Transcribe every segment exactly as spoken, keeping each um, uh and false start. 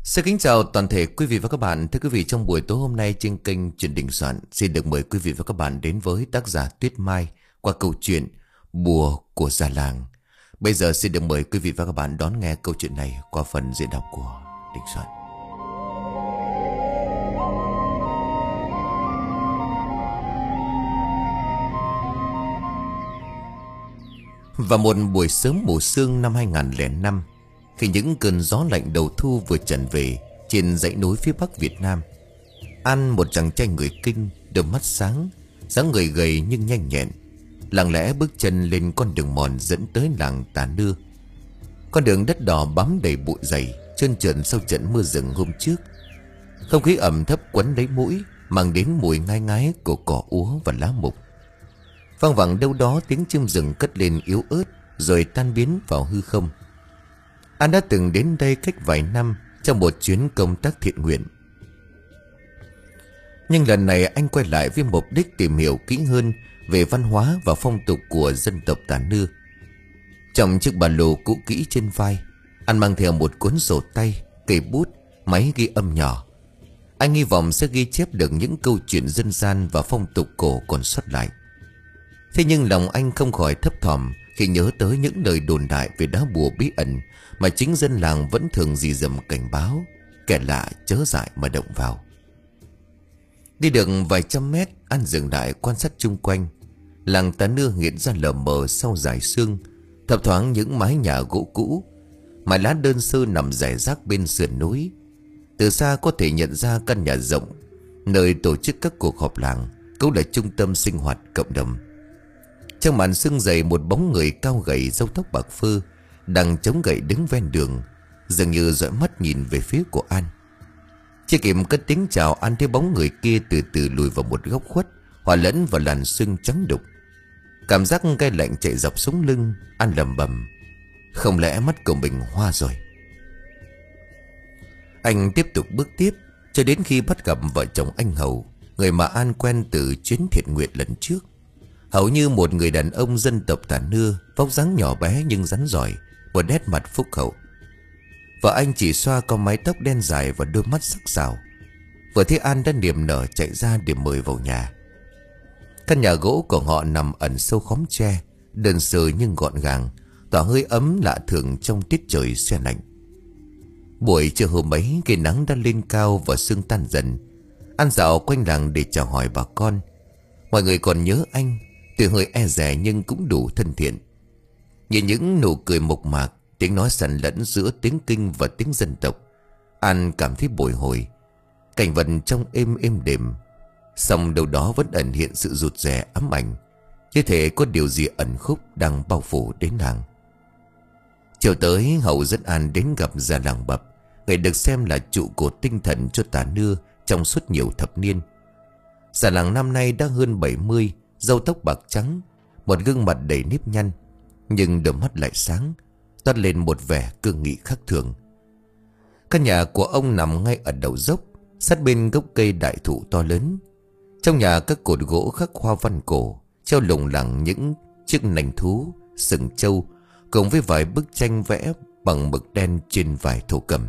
Xin kính chào toàn thể quý vị và các bạn. Thưa quý vị, trong buổi tối hôm nay trên kênh Chuyện Đình Soạn xin được mời quý vị và các bạn đến với tác giả Tuyết Mai qua câu chuyện Bùa của Già Làng. Bây giờ xin được mời quý vị và các bạn đón nghe câu chuyện này qua phần diễn đọc của Đình Soạn. Và một buổi sớm mùa sương năm hai nghìn không trăm lẻ năm, khi những cơn gió lạnh đầu thu vừa tràn về trên dãy núi phía bắc Việt Nam, An, một chàng trai người Kinh, đôi mắt sáng, dáng người gầy nhưng nhanh nhẹn, lặng lẽ bước chân lên con đường mòn dẫn tới làng Tà Nưa. Con đường đất đỏ bám đầy bụi dày, trơn trượt sau trận mưa rừng hôm trước. Không khí ẩm thấp quấn lấy mũi, mang đến mùi ngai ngái của cỏ úa và lá mục. Vang vẳng đâu đó tiếng chim rừng cất lên yếu ớt rồi tan biến vào hư không. An đã từng đến đây cách vài năm trong một chuyến công tác thiện nguyện, nhưng lần này anh quay lại với mục đích tìm hiểu kỹ hơn về văn hóa và phong tục của dân tộc Tà Nưa. Trong chiếc ba lô cũ kỹ trên vai, An mang theo một cuốn sổ tay, cây bút, máy ghi âm nhỏ. Anh hy vọng sẽ ghi chép được những câu chuyện dân gian và phong tục cổ còn sót lại. Thế nhưng lòng anh không khỏi thấp thỏm khi nhớ tới những lời đồn đại về đá bùa bí ẩn mà chính dân làng vẫn thường rì rầm cảnh báo kẻ lạ chớ dại mà động vào. Đi được vài trăm mét, An dừng lại quan sát chung quanh. Làng Tà Nưa hiện ra lờ mờ sau dải sương, thấp thoáng những mái nhà gỗ cũ, mái lá đơn sơ nằm rải rác bên sườn núi. Từ xa có thể nhận ra căn nhà rộng nơi tổ chức các cuộc họp làng, cũng là trung tâm sinh hoạt cộng đồng. Trong màn sương dày, một bóng người cao gầy, râu tóc bạc phơ đang chống gậy đứng ven đường, dường như dõi mắt nhìn về phía của An. Chưa kịp cất tiếng chào, An thấy bóng người kia từ từ lùi vào một góc khuất, hòa lẫn vào làn sương trắng đục. Cảm giác gai lạnh chạy dọc sống lưng. An lẩm bẩm, không lẽ mắt của mình hoa rồi. Anh tiếp tục bước tiếp cho đến khi bắt gặp vợ chồng anh Hầu, người mà An quen từ chuyến thiện nguyện lần trước. Hầu như một người đàn ông dân tộc Tà Nưa, vóc dáng nhỏ bé nhưng rắn giỏi, một nét mặt phúc hậu. Vợ anh chỉ xoa có mái tóc đen dài và đôi mắt sắc sảo. Vừa thấy An đã niềm nở chạy ra để mời vào nhà. Căn nhà gỗ của họ nằm ẩn sâu khóm tre, đơn sơ nhưng gọn gàng, tỏa hơi ấm lạ thường trong tiết trời se lạnh. Buổi trưa hôm ấy, khi nắng đã lên cao và sương tan dần, An dạo quanh làng để chào hỏi bà con. Mọi người còn nhớ anh, tuy hơi e dè nhưng cũng đủ thân thiện. Nhìn những nụ cười mộc mạc, tiếng nói xen lẫn giữa tiếng Kinh và tiếng dân tộc, An cảm thấy bồi hồi. Cảnh vật trong êm êm đềm, song đâu đó vẫn ẩn hiện sự rụt rè ám ảnh, như thể có điều gì ẩn khúc đang bao phủ đến nàng. Chiều tới, Hậu dẫn An đến gặp già làng Bập, người được xem là trụ cột tinh thần cho Tà Nưa trong suốt nhiều thập niên. Già làng năm nay đã hơn bảy mươi, râu tóc bạc trắng, một gương mặt đầy nếp nhăn, nhưng đôi mắt lại sáng, toát lên một vẻ cương nghị khác thường. Căn nhà của ông nằm ngay ở đầu dốc, sát bên gốc cây đại thụ to lớn. Trong nhà các cột gỗ khắc hoa văn cổ, treo lủng lẳng những chiếc nành thú, sừng trâu, cùng với vài bức tranh vẽ bằng mực đen trên vải thổ cầm.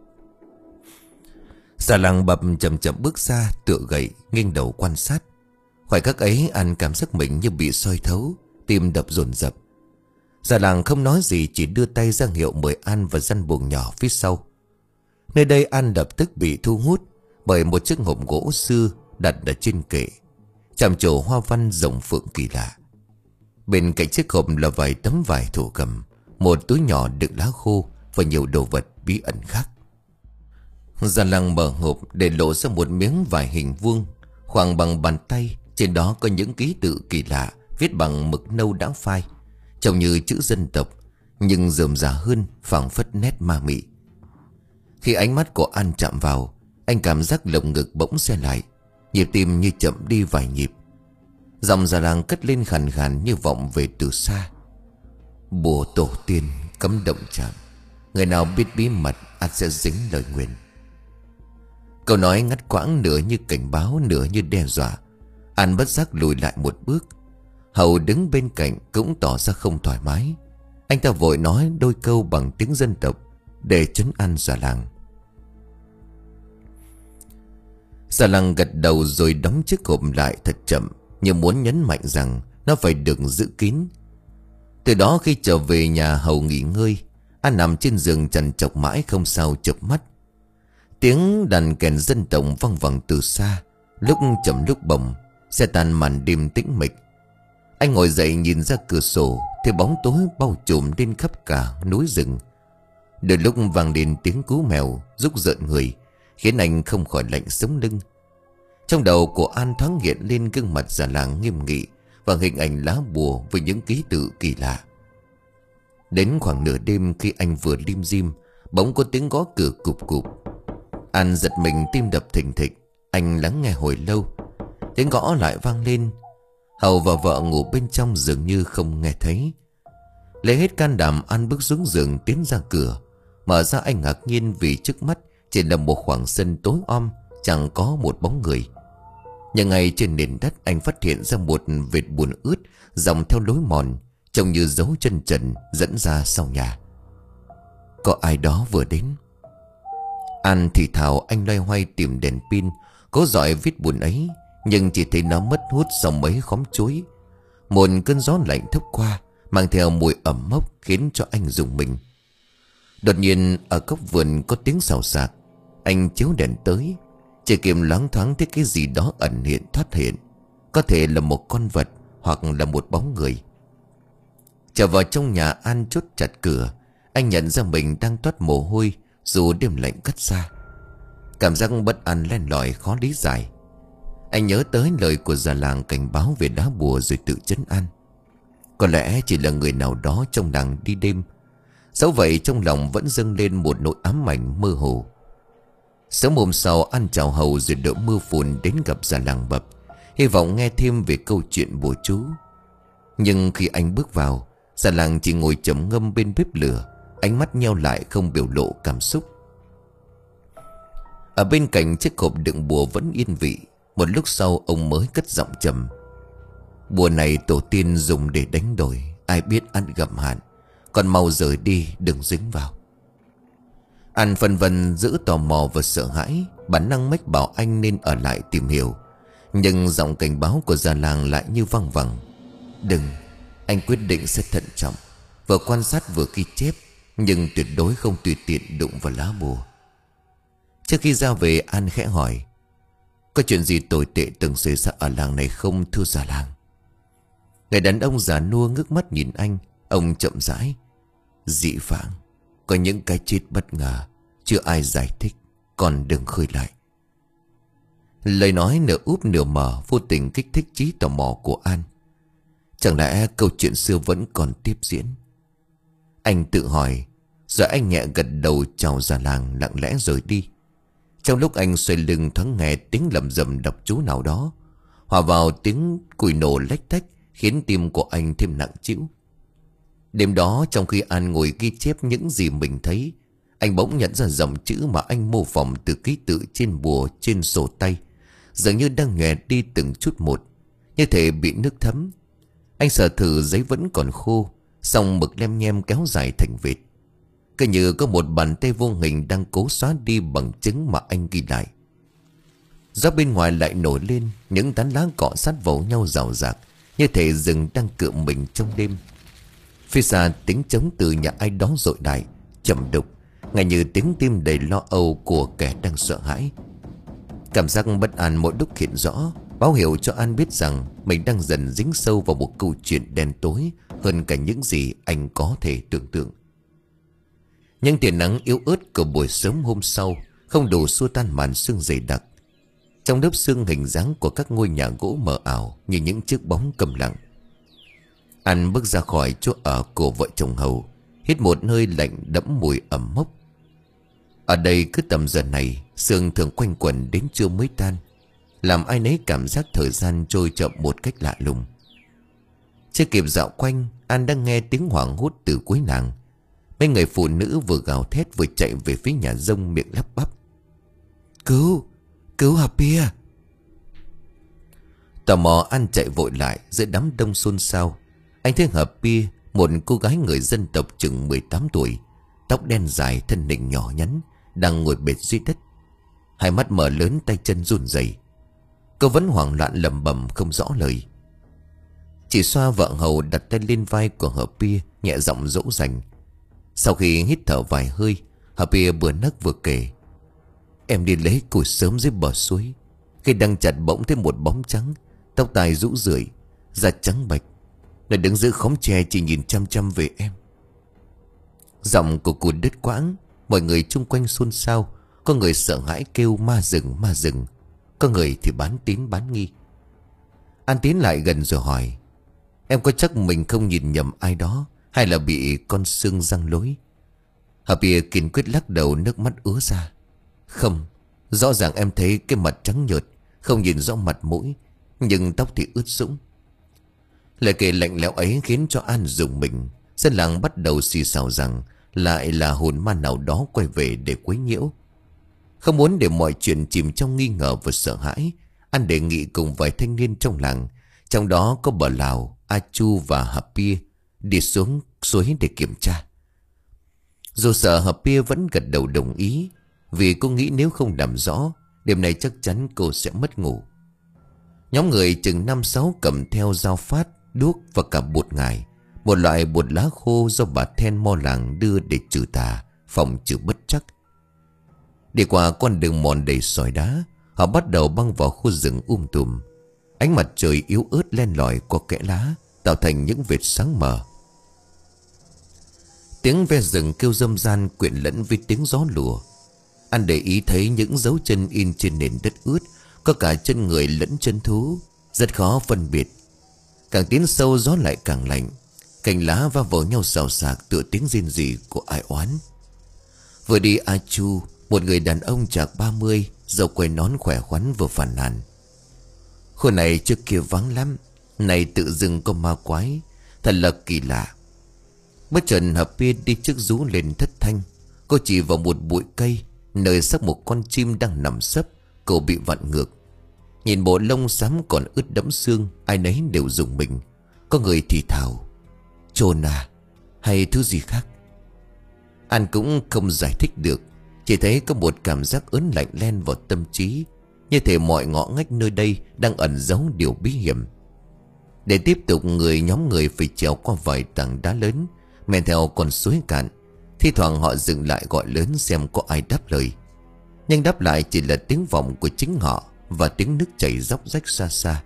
Già làng Bập chậm chậm bước ra, tựa gậy, nghiêng đầu quan sát. Khoảnh khắc ấy, An cảm giác mình như bị soi thấu, tim đập dồn dập. Già làng không nói gì, chỉ đưa tay ra hiệu mời An vào gian buồng nhỏ phía sau. Nơi đây An lập tức bị thu hút bởi một chiếc hộp gỗ xưa đặt ở trên kệ, chạm trổ hoa văn rồng phượng kỳ lạ. Bên cạnh chiếc hộp là vài tấm vải thổ cầm, một túi nhỏ đựng lá khô và nhiều đồ vật bí ẩn khác. Già làng mở hộp để lộ ra một miếng vải hình vuông khoảng bằng bàn tay. Trên đó có những ký tự kỳ lạ viết bằng mực nâu đã phai, trông như chữ dân tộc nhưng rườm rà hơn, phảng phất nét ma mị. Khi ánh mắt của An chạm vào, anh cảm giác lồng ngực bỗng xe lại, nhịp tim như chậm đi vài nhịp. Giọng già làng cất lên khàn khàn như vọng về từ xa. Bùa tổ tiên cấm động chạm, người nào biết bí mật ắt sẽ dính lời nguyền. Câu nói ngắt quãng, nửa như cảnh báo, nửa như đe dọa. An bất giác lùi lại một bước. Hậu đứng bên cạnh cũng tỏ ra không thoải mái. Anh ta vội nói đôi câu bằng tiếng dân tộc để trấn an già làng. Già làng gật đầu rồi đóng chiếc hộp lại thật chậm, như muốn nhấn mạnh rằng nó phải được giữ kín. Từ đó khi trở về nhà hầu nghỉ ngơi, An nằm trên giường trằn trọc mãi không sao chợp mắt. Tiếng đàn kèn dân tộc vang vẳng từ xa, lúc chậm lúc bồng, xe tan màn đêm tĩnh mịch. Anh ngồi dậy nhìn ra cửa sổ, thấy bóng tối bao trùm lên khắp cả núi rừng. Đôi lúc vang lên tiếng cú mèo rúc rợn người, khiến anh không khỏi lạnh sống lưng. Trong đầu của An thoáng hiện lên gương mặt già làng nghiêm nghị và hình ảnh lá bùa với những ký tự kỳ lạ. Đến khoảng nửa đêm, khi anh vừa lim dim, bỗng có tiếng gõ cửa cụp cụp. An giật mình, tim đập thình thịch. Anh lắng nghe hồi lâu, tiếng gõ lại vang lên. Hầu và vợ ngủ bên trong dường như không nghe thấy. Lấy hết can đảm, An bước xuống giường tiến ra cửa. Mở ra anh ngạc nhiên vì trước mắt chỉ là một khoảng sân tối om, chẳng có một bóng người. Nhưng ngay trên nền đất, anh phát hiện ra một vệt bùn ướt dòng theo lối mòn, trông như dấu chân trần dẫn ra sau nhà. Có ai đó vừa đến. An thì thào, anh loay hoay tìm đèn pin, cố dọi vết bùn ấy, nhưng chỉ thấy nó mất hút sau mấy khóm chuối. Một cơn gió lạnh thốc qua, mang theo mùi ẩm mốc, khiến cho anh rùng mình. Đột nhiên ở góc vườn có tiếng xào xạc. Anh chiếu đèn tới, chỉ kịp loáng thoáng thấy cái gì đó ẩn hiện thoát hiện. Có thể là một con vật hoặc là một bóng người. Trở vào trong nhà, An chốt chặt cửa. Anh nhận ra mình đang toát mồ hôi dù đêm lạnh cắt xa. Cảm giác bất an len lỏi khó lý giải. Anh nhớ tới lời của già làng cảnh báo về đá bùa rồi tự trấn an. Có lẽ chỉ là người nào đó trong làng đi đêm. Dẫu vậy trong lòng vẫn dâng lên một nỗi ám ảnh mơ hồ. Sớm hôm sau, An chào hầu rồi đỡ mưa phùn đến gặp già làng Bập, hy vọng nghe thêm về câu chuyện bùa chú. Nhưng khi anh bước vào, già làng chỉ ngồi trầm ngâm bên bếp lửa, ánh mắt nheo lại không biểu lộ cảm xúc. Ở bên cạnh chiếc hộp đựng bùa vẫn yên vị. Một lúc sau ông mới cất giọng trầm: Bùa này tổ tiên dùng để đánh đổi, ai biết ăn gặm hạn. Còn mau rời đi, đừng dính vào. An phân vân giữ tò mò và sợ hãi, bản năng mách bảo anh nên ở lại tìm hiểu. Nhưng giọng cảnh báo của già làng lại như văng vẳng: Đừng, anh quyết định sẽ thận trọng, vừa quan sát vừa ghi chép, nhưng tuyệt đối không tùy tiện đụng vào lá bùa. Trước khi ra về, An khẽ hỏi: Có chuyện gì tồi tệ từng xảy ra ở làng này không thưa già làng? Người đàn ông già nua ngước mắt nhìn anh. Ông chậm rãi: Dị vãng, có những cái chết bất ngờ, chưa ai giải thích, còn đừng khơi lại. Lời nói nửa úp nửa mở, vô tình kích thích trí tò mò của An. Chẳng lẽ câu chuyện xưa vẫn còn tiếp diễn? Anh tự hỏi, rồi anh nhẹ gật đầu chào già làng, lặng lẽ rời đi. Trong lúc anh xoay lưng, thoáng nghe tiếng lầm rầm đọc chú nào đó, hòa vào tiếng cùi nổ lách tách, khiến tim của anh thêm nặng trĩu. Đêm đó, trong khi An ngồi ghi chép những gì mình thấy, anh bỗng nhận ra dòng chữ mà anh mô phỏng từ ký tự trên bùa trên sổ tay, dường như đang nhòe đi từng chút một, như thể bị nước thấm. Anh sờ thử giấy vẫn còn khô, song mực lem nhem kéo dài thành vệt, cứ như có một bàn tay vô hình đang cố xóa đi bằng chứng mà anh ghi lại. Gió bên ngoài lại nổi lên, những tán lá cọ sát vào nhau rào rạc, như thể rừng đang cựa mình trong đêm. Phía xa tiếng trống từ nhà ai đó dội lại, trầm đục, ngay như tiếng tim đầy lo âu của kẻ đang sợ hãi. Cảm giác bất an mỗi lúc hiện rõ, báo hiệu cho An biết rằng mình đang dần dính sâu vào một câu chuyện đen tối hơn cả những gì anh có thể tưởng tượng. Nhưng tia nắng yếu ớt của buổi sớm hôm sau không đủ xua tan màn sương dày đặc. Trong lớp sương, hình dáng của các ngôi nhà gỗ mờ ảo như những chiếc bóng cầm lặng. An bước ra khỏi chỗ ở của vợ chồng Hầu, hít một hơi lạnh đẫm mùi ẩm mốc. Ở đây cứ tầm giờ này, sương thường quanh quẩn đến trưa mới tan, làm ai nấy cảm giác thời gian trôi chậm một cách lạ lùng. Chưa kịp dạo quanh, An đang nghe tiếng hoảng hốt từ cuối làng. Mấy người phụ nữ vừa gào thét vừa chạy về phía nhà rông, miệng lắp bắp: Cứu, cứu Hà Pia. Tò mò, An chạy vội lại. Giữa đám đông xôn xao, anh thấy Hà Pia, một cô gái người dân tộc chừng mười tám tuổi, tóc đen dài, thân hình nhỏ nhắn, đang ngồi bệt dưới đất. Hai mắt mở lớn, tay chân run rẩy. Cô vẫn hoảng loạn lẩm bẩm không rõ lời. Chị Xoa vợ hầu đặt tay lên vai của Happy, nhẹ giọng dỗ dành. Sau khi hít thở vài hơi, Happy vừa nấc vừa kể. Em đi lấy củi sớm dưới bờ suối. Khi đang chặt bỗng thấy một bóng trắng, tóc tai rũ rượi, da trắng bạch. Nó đứng giữa khóm tre chỉ nhìn chăm chăm về em. Giọng của cụ đứt quãng. Mọi người chung quanh xôn xao. Có người sợ hãi kêu ma rừng ma rừng. Có người thì bán tín bán nghi. An tiến lại gần rồi hỏi. Em có chắc mình không nhìn nhầm ai đó, hay là bị con sương răng lối? Happy kiên quyết lắc đầu, nước mắt ứa ra. Không, rõ ràng em thấy cái mặt trắng nhợt, không nhìn rõ mặt mũi, nhưng tóc thì ướt sũng. Lời kể lạnh lẽo ấy khiến cho An rùng mình. Dân làng bắt đầu xì xào rằng lại là hồn ma nào đó quay về để quấy nhiễu. Không muốn để mọi chuyện chìm trong nghi ngờ và sợ hãi, An đề nghị cùng vài thanh niên trong làng, trong đó có bà Lào, A Chu và Happy, đi xuống suối để kiểm tra. Dù sợ, Happy vẫn gật đầu đồng ý, vì cô nghĩ nếu không làm rõ, đêm nay chắc chắn cô sẽ mất ngủ. Nhóm người chừng năm sáu cầm theo dao phát, đuốc và cả bột ngải, một loại bột lá khô do bà Then mo làng đưa để trừ tà, phòng trừ bất trắc. Đi qua con đường mòn đầy sỏi đá, họ bắt đầu băng vào khu rừng um tùm. Ánh mặt trời yếu ớt len lỏi qua kẽ lá, tạo thành những vệt sáng mờ. Tiếng ve rừng kêu râm ran quyện lẫn với tiếng gió lùa. Anh để ý thấy những dấu chân in trên nền đất ướt, có cả chân người lẫn chân thú, rất khó phân biệt. Càng tiến sâu gió lại càng lạnh, cành lá va vào nhau xào xạc tựa tiếng rên rỉ của ai oán. Vừa đi, A Chu, một người đàn ông chạc ba mươi, râu quai nón khỏe khoắn, vừa phàn nàn. Khu này trước kia vắng lắm, này tự dưng có ma quái, thật là kỳ lạ. Bất chợt Happy đi trước rú lên thất thanh. Cô chỉ vào một bụi cây, nơi xác một con chim đang nằm sấp, cổ bị vặn ngược. Nhìn bộ lông xám còn ướt đẫm xương, ai nấy đều rùng mình. Có người thì thào, chồn à, hay thứ gì khác. An cũng không giải thích được, chỉ thấy có một cảm giác ớn lạnh len vào tâm trí, như thể mọi ngõ ngách nơi đây đang ẩn giấu điều bí hiểm. Để tiếp tục, người nhóm người phải trèo qua vài tảng đá lớn, men theo con suối cạn. Thi thoảng họ dừng lại gọi lớn xem có ai đáp lời, nhưng đáp lại chỉ là tiếng vọng của chính họ và tiếng nước chảy róc rách xa xa.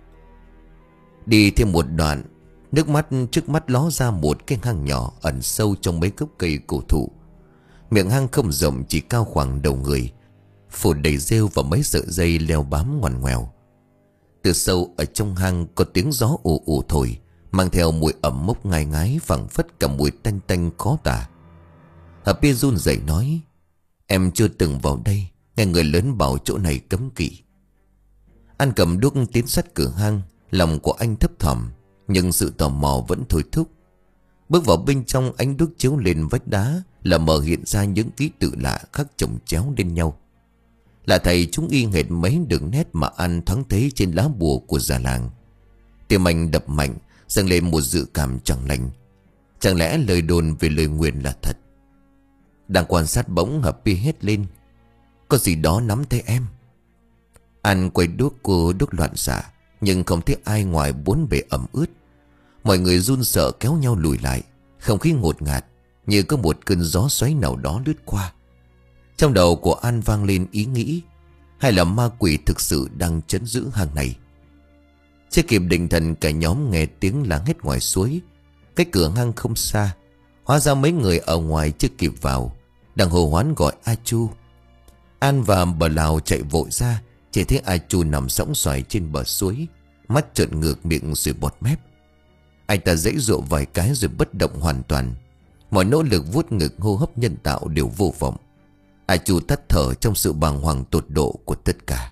Đi thêm một đoạn, nước mắt trước mắt ló ra một cái hang nhỏ ẩn sâu trong mấy gốc cây cổ thụ. Miệng hang không rộng, chỉ cao khoảng đầu người, phủ đầy rêu và mấy sợi dây leo bám ngoằn ngoèo. Từ sâu ở trong hang có tiếng gió ù ù thổi, mang theo mùi ẩm mốc ngai ngái, phảng phất cả mùi tanh tanh khó tả. Happy run rẩy nói, em chưa từng vào đây, nghe người lớn bảo chỗ này cấm kỵ. Anh cầm đuốc tiến sát cửa hang, lòng của anh thấp thỏm, nhưng sự tò mò vẫn thôi thúc. Bước vào bên trong, ánh đuốc chiếu lên vách đá là mờ hiện ra những ký tự lạ khắc chồng chéo lên nhau. Lạ thầy, chúng y hệt mấy đường nét mà anh thoáng thấy trên lá bùa của già làng. Tim anh đập mạnh, dâng lên một dự cảm chẳng lành. Chẳng lẽ lời đồn về lời nguyền là thật? Đang quan sát, bỗng Happy hét lên, có gì đó nắm tay em. Anh quay đuốc cô đuốc loạn xạ, nhưng không thấy ai ngoài bốn bề ẩm ướt. Mọi người run sợ kéo nhau lùi lại. Không khí ngột ngạt, như có một cơn gió xoáy nào đó lướt qua. Trong đầu của An vang lên ý nghĩ, hay là ma quỷ thực sự đang trấn giữ hang này? Chưa kịp định thần, cả nhóm nghe tiếng la hét ngoài suối. Cách cửa hang không xa, hóa ra mấy người ở ngoài chưa kịp vào, đang hô hoán gọi A Chu. An và bà Lào chạy vội ra, chỉ thấy A Chu nằm sõng xoài trên bờ suối, mắt trợn ngược, miệng rồi bọt mép. Anh ta giãy giụa vài cái rồi bất động hoàn toàn. Mọi nỗ lực vuốt ngực, hô hấp nhân tạo đều vô vọng. A Chu tắt thở trong sự bàng hoàng tột độ của tất cả.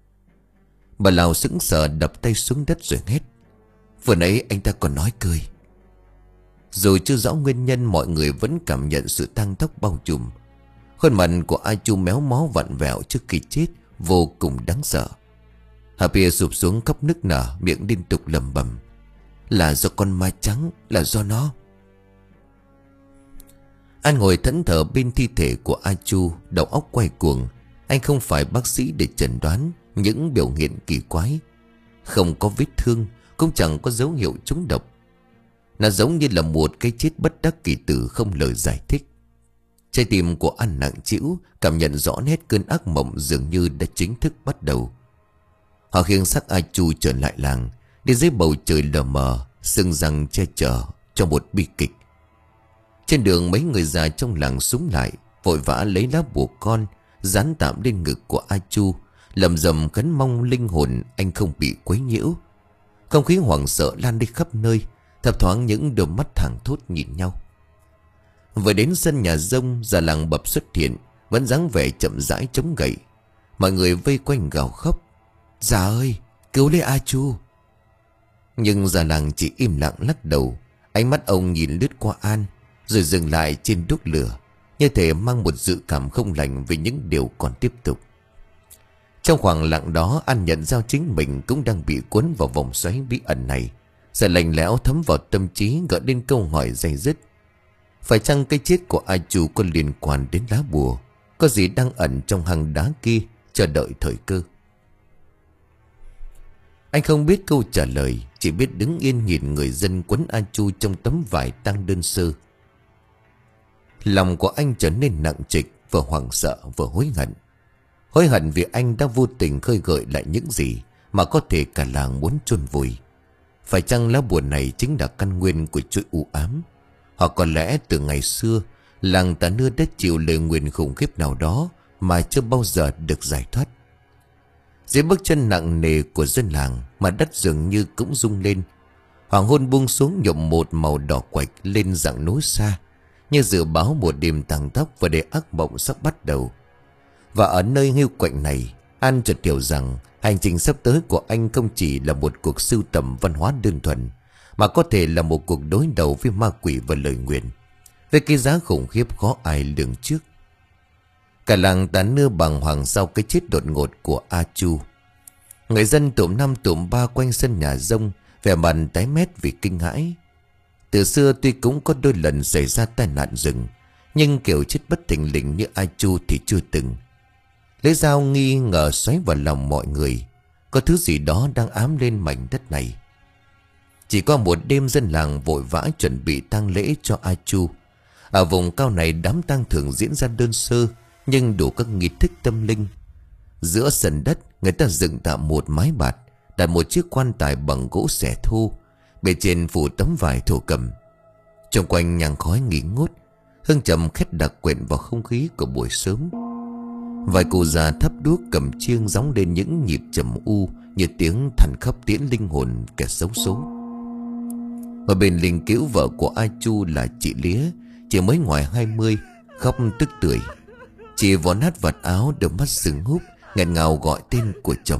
Bà Lào sững sờ đập tay xuống đất rồi hét, vừa nãy anh ta còn nói cười. Dù chưa rõ nguyên nhân, mọi người vẫn cảm nhận sự tang tóc bao trùm. Khuôn mặt của A Chu méo mó vặn vẹo trước khi chết, vô cùng đáng sợ. Happy sụp xuống khóc nức nở, miệng liên tục lẩm bẩm, là do con ma trắng, là do nó. An ngồi thẫn thờ bên thi thể của A Chu, đầu óc quay cuồng. Anh không phải bác sĩ để chẩn đoán những biểu hiện kỳ quái. Không có vết thương, cũng chẳng có dấu hiệu trúng độc. Nó giống như là một cái chết bất đắc kỳ tử không lời giải thích. Trái tim của An nặng trĩu, cảm nhận rõ nét cơn ác mộng dường như đã chính thức bắt đầu. Họ khiêng xác A Chu trở lại làng, đi dưới bầu trời lờ mờ, sương răng che chở cho một bi kịch. Trên đường mấy người già trong làng xúm lại, vội vã lấy lá bùa con dán tạm lên ngực của A Chu, lầm rầm khấn mong linh hồn anh không bị quấy nhiễu. Không khí hoảng sợ lan đi khắp nơi, thấp thoáng những đôi mắt thẳng thốt nhìn nhau. Vừa đến sân nhà rông, già làng Bập xuất hiện, vẫn dáng vẻ chậm rãi chống gậy. Mọi người vây quanh gào khóc: "Già ơi, cứu lấy A Chu!" Nhưng già làng chỉ im lặng lắc đầu. Ánh mắt ông nhìn lướt qua An, rồi dừng lại trên đuốc lửa, như thể mang một dự cảm không lành về những điều còn tiếp tục. Trong khoảng lặng đó, An nhận ra chính mình cũng đang bị cuốn vào vòng xoáy bí ẩn này. Sự lạnh lẽo thấm vào tâm trí, gợi lên câu hỏi day dứt: phải chăng cái chết của A Chu có liên quan đến lá bùa? Có gì đang ẩn trong hang đá kia, chờ đợi thời cơ? Anh không biết câu trả lời, chỉ biết đứng yên nhìn người dân quấn A Chu trong tấm vải tang đơn sơ. Lòng của anh trở nên nặng trịch, vừa hoảng sợ vừa hối hận. Hối hận vì anh đã vô tình khơi gợi lại những gì mà có thể cả làng muốn chôn vùi. Phải chăng lá bùa này chính là căn nguyên của chuỗi u ám? Hoặc có lẽ từ ngày xưa, làng Tà Nưa đã chịu lời nguyền khủng khiếp nào đó mà chưa bao giờ được giải thoát. Dưới bước chân nặng nề của dân làng, mà đất dường như cũng rung lên. Hoàng hôn buông xuống nhuộm một màu đỏ quạch lên dạng núi xa, như dự báo một đêm tang tóc và để ác mộng sắp bắt đầu. Và ở nơi hiu quạnh này, An chợt hiểu rằng hành trình sắp tới của anh không chỉ là một cuộc sưu tầm văn hóa đơn thuần, mà có thể là một cuộc đối đầu với ma quỷ và lời nguyền, với cái giá khủng khiếp khó ai lường trước. Cả làng Tà Nưa bàng hoàng sau cái chết đột ngột của A Chu. Người dân tụm năm tụm ba quanh sân nhà rông, vẻ mặt tái mét vì kinh hãi. Từ xưa tuy cũng có đôi lần xảy ra tai nạn rừng, nhưng kiểu chết bất thình lình như A Chu thì chưa từng. Lấy dao nghi ngờ xoáy vào lòng mọi người, có thứ gì đó đang ám lên mảnh đất này. Chỉ qua một đêm, dân làng vội vã chuẩn bị tang lễ cho A Chu. Ở vùng cao này, đám tang thường diễn ra đơn sơ nhưng đủ các nghi thức tâm linh. Giữa sân đất, người ta dựng tạm một mái bạt, đặt một chiếc quan tài bằng gỗ xẻ thô, bề trên phủ tấm vải thổ cẩm. Trong quanh nhang khói nghi ngút, hương trầm khét đặc quyện vào không khí của buổi sớm. Vài cụ già thắp đuốc cầm chiêng gióng lên những nhịp trầm u như tiếng than khóc tiễn linh hồn kẻ xấu số. Ở bên linh cữu, vợ của A Chu là chị Lía, chỉ mới ngoài hai mươi, khóc tức tưởi. Chị vò nát vạt áo, đôi mắt sưng húp, nghẹn ngào gọi tên của chồng.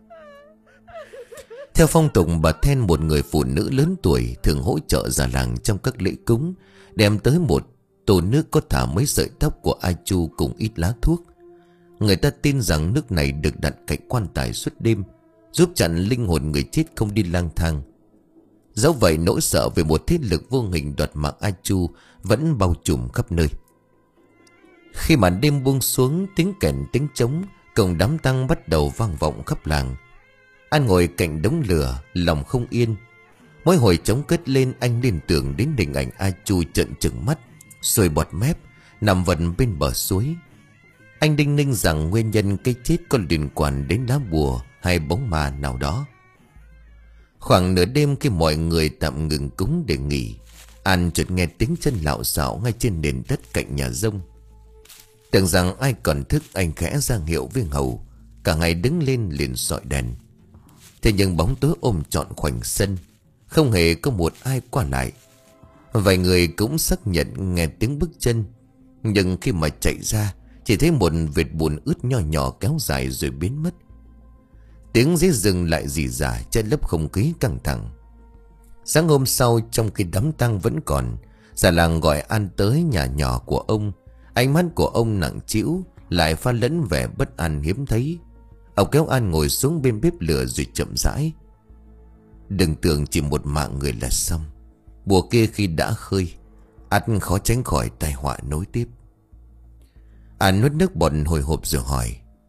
Theo phong tục, bà Then, một người phụ nữ lớn tuổi, thường hỗ trợ già làng trong các lễ cúng, đem tới một tô nước có thả mấy sợi tóc của A Chu cùng ít lá thuốc. Người ta tin rằng nước này được đặt cạnh quan tài suốt đêm, giúp chặn linh hồn người chết không đi lang thang. Dẫu vậy, nỗi sợ về một thế lực vô hình đoạt mạng A Chu vẫn bao trùm khắp nơi. Khi màn đêm buông xuống, tiếng kèn tiếng trống cùng đám tang bắt đầu vang vọng khắp làng. An ngồi cạnh đống lửa, lòng không yên. Mỗi hồi trống cất lên, anh liên tưởng đến hình ảnh A Chu trợn trừng mắt, sôi bọt mép, nằm vật bên bờ suối. Anh đinh ninh rằng nguyên nhân cái chết có liên quan đến lá bùa hay bóng ma nào đó. Khoảng nửa đêm, khi mọi người tạm ngừng cúng để nghỉ, An chợt nghe tiếng chân lạo xạo ngay trên nền đất cạnh nhà rông. Tưởng rằng ai còn thức, anh khẽ ra hiệu với hầu, cả ngày đứng lên liền sọi đèn. Thế nhưng bóng tối ôm trọn khoảnh sân, không hề có một ai qua lại. Vài người cũng xác nhận nghe tiếng bước chân, nhưng khi mà chạy ra, chỉ thấy một vệt bùn ướt nho nhỏ kéo dài rồi biến mất. Tiếng dưới rừng lại rỉ rả che lấp không khí căng thẳng. Sáng hôm sau, trong khi đám tang vẫn còn, già làng gọi An tới nhà nhỏ của ông. Ánh mắt của ông nặng trĩu, lại pha lẫn vẻ bất an hiếm thấy. Ông kéo An ngồi xuống bên bếp lửa rồi chậm rãi: "Đừng tưởng chỉ một mạng người là xong. Bùa kia khi đã khơi, ắt khó tránh khỏi tai họa nối tiếp." An nuốt nước bọt hồi hộp rồi hỏi: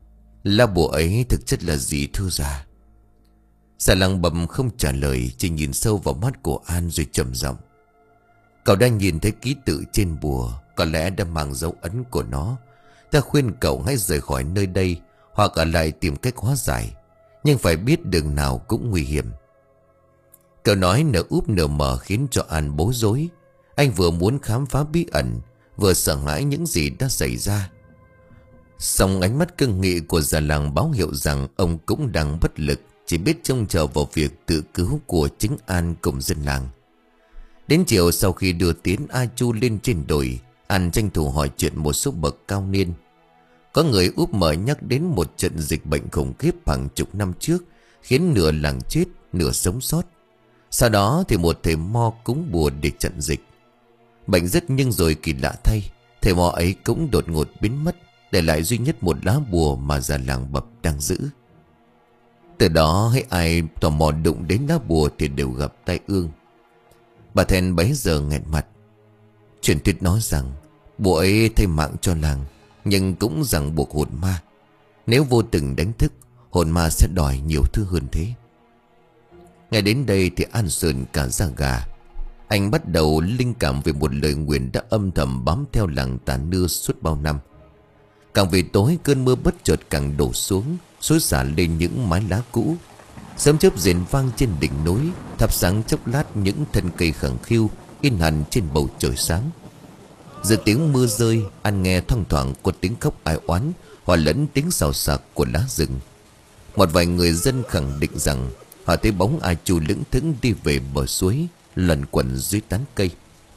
Lá bùa ấy thực chất là gì thưa già? Già Làng Bầm không trả lời, chỉ nhìn sâu vào mắt của An rồi trầm giọng: Cậu đã nhìn thấy ký tự trên bùa, có lẽ đã mang dấu ấn của nó. Ta khuyên cậu hãy rời khỏi nơi đây, hoặc ở lại tìm cách hóa giải. Nhưng phải biết đường nào cũng nguy hiểm. Cậu nói nửa úp nửa mở khiến cho An bối rối. Anh vừa muốn khám phá bí ẩn, vừa sợ hãi những gì đã xảy ra. Song ánh mắt cương nghị của già làng báo hiệu rằng ông cũng đang bất lực, chỉ biết trông chờ vào việc tự cứu của chính An cùng dân làng. Đến chiều sau khi đưa Tiến A Chu lên trên đồi, An tranh thủ hỏi chuyện một số bậc cao niên. Có người úp mở nhắc đến một trận dịch bệnh khủng khiếp hàng chục năm trước, khiến nửa làng chết, nửa sống sót. Sau đó thì một thầy mo cúng bùa để chặn dịch. Bệnh rất nhưng rồi kỳ lạ thay, thầy mo ấy cũng đột ngột biến mất, để lại duy nhất một lá bùa mà già làng Bập đang giữ. Từ đó hễ ai tò mò đụng đến lá bùa thì đều gặp tai ương. Bà Then bấy giờ nghẹn mặt. Truyền thuyết nói rằng bùa ấy thay mạng cho làng, nhưng cũng rằng buộc hồn ma. Nếu vô tình đánh thức, hồn ma sẽ đòi nhiều thứ hơn thế. Ngay đến đây thì An sờn cả da gà. Anh bắt đầu linh cảm về một lời nguyền đã âm thầm bám theo làng Tà Nưa suốt bao năm. Càng về tối, cơn mưa bất chợt càng đổ xuống, xối xả lên những mái lá cũ. Sấm chớp rền vang trên đỉnh núi, thắp sáng chốc lát những thân cây khẳng khiu in hẳn trên bầu trời sáng. Giữa tiếng mưa rơi, An nghe thoang thoảng có tiếng khóc ai oán hòa lẫn tiếng xào xạc của lá rừng. Một vài người dân khẳng định rằng họ thấy bóng A Chu lững thững đi về bờ suối, lẩn quẩn dưới tán cây.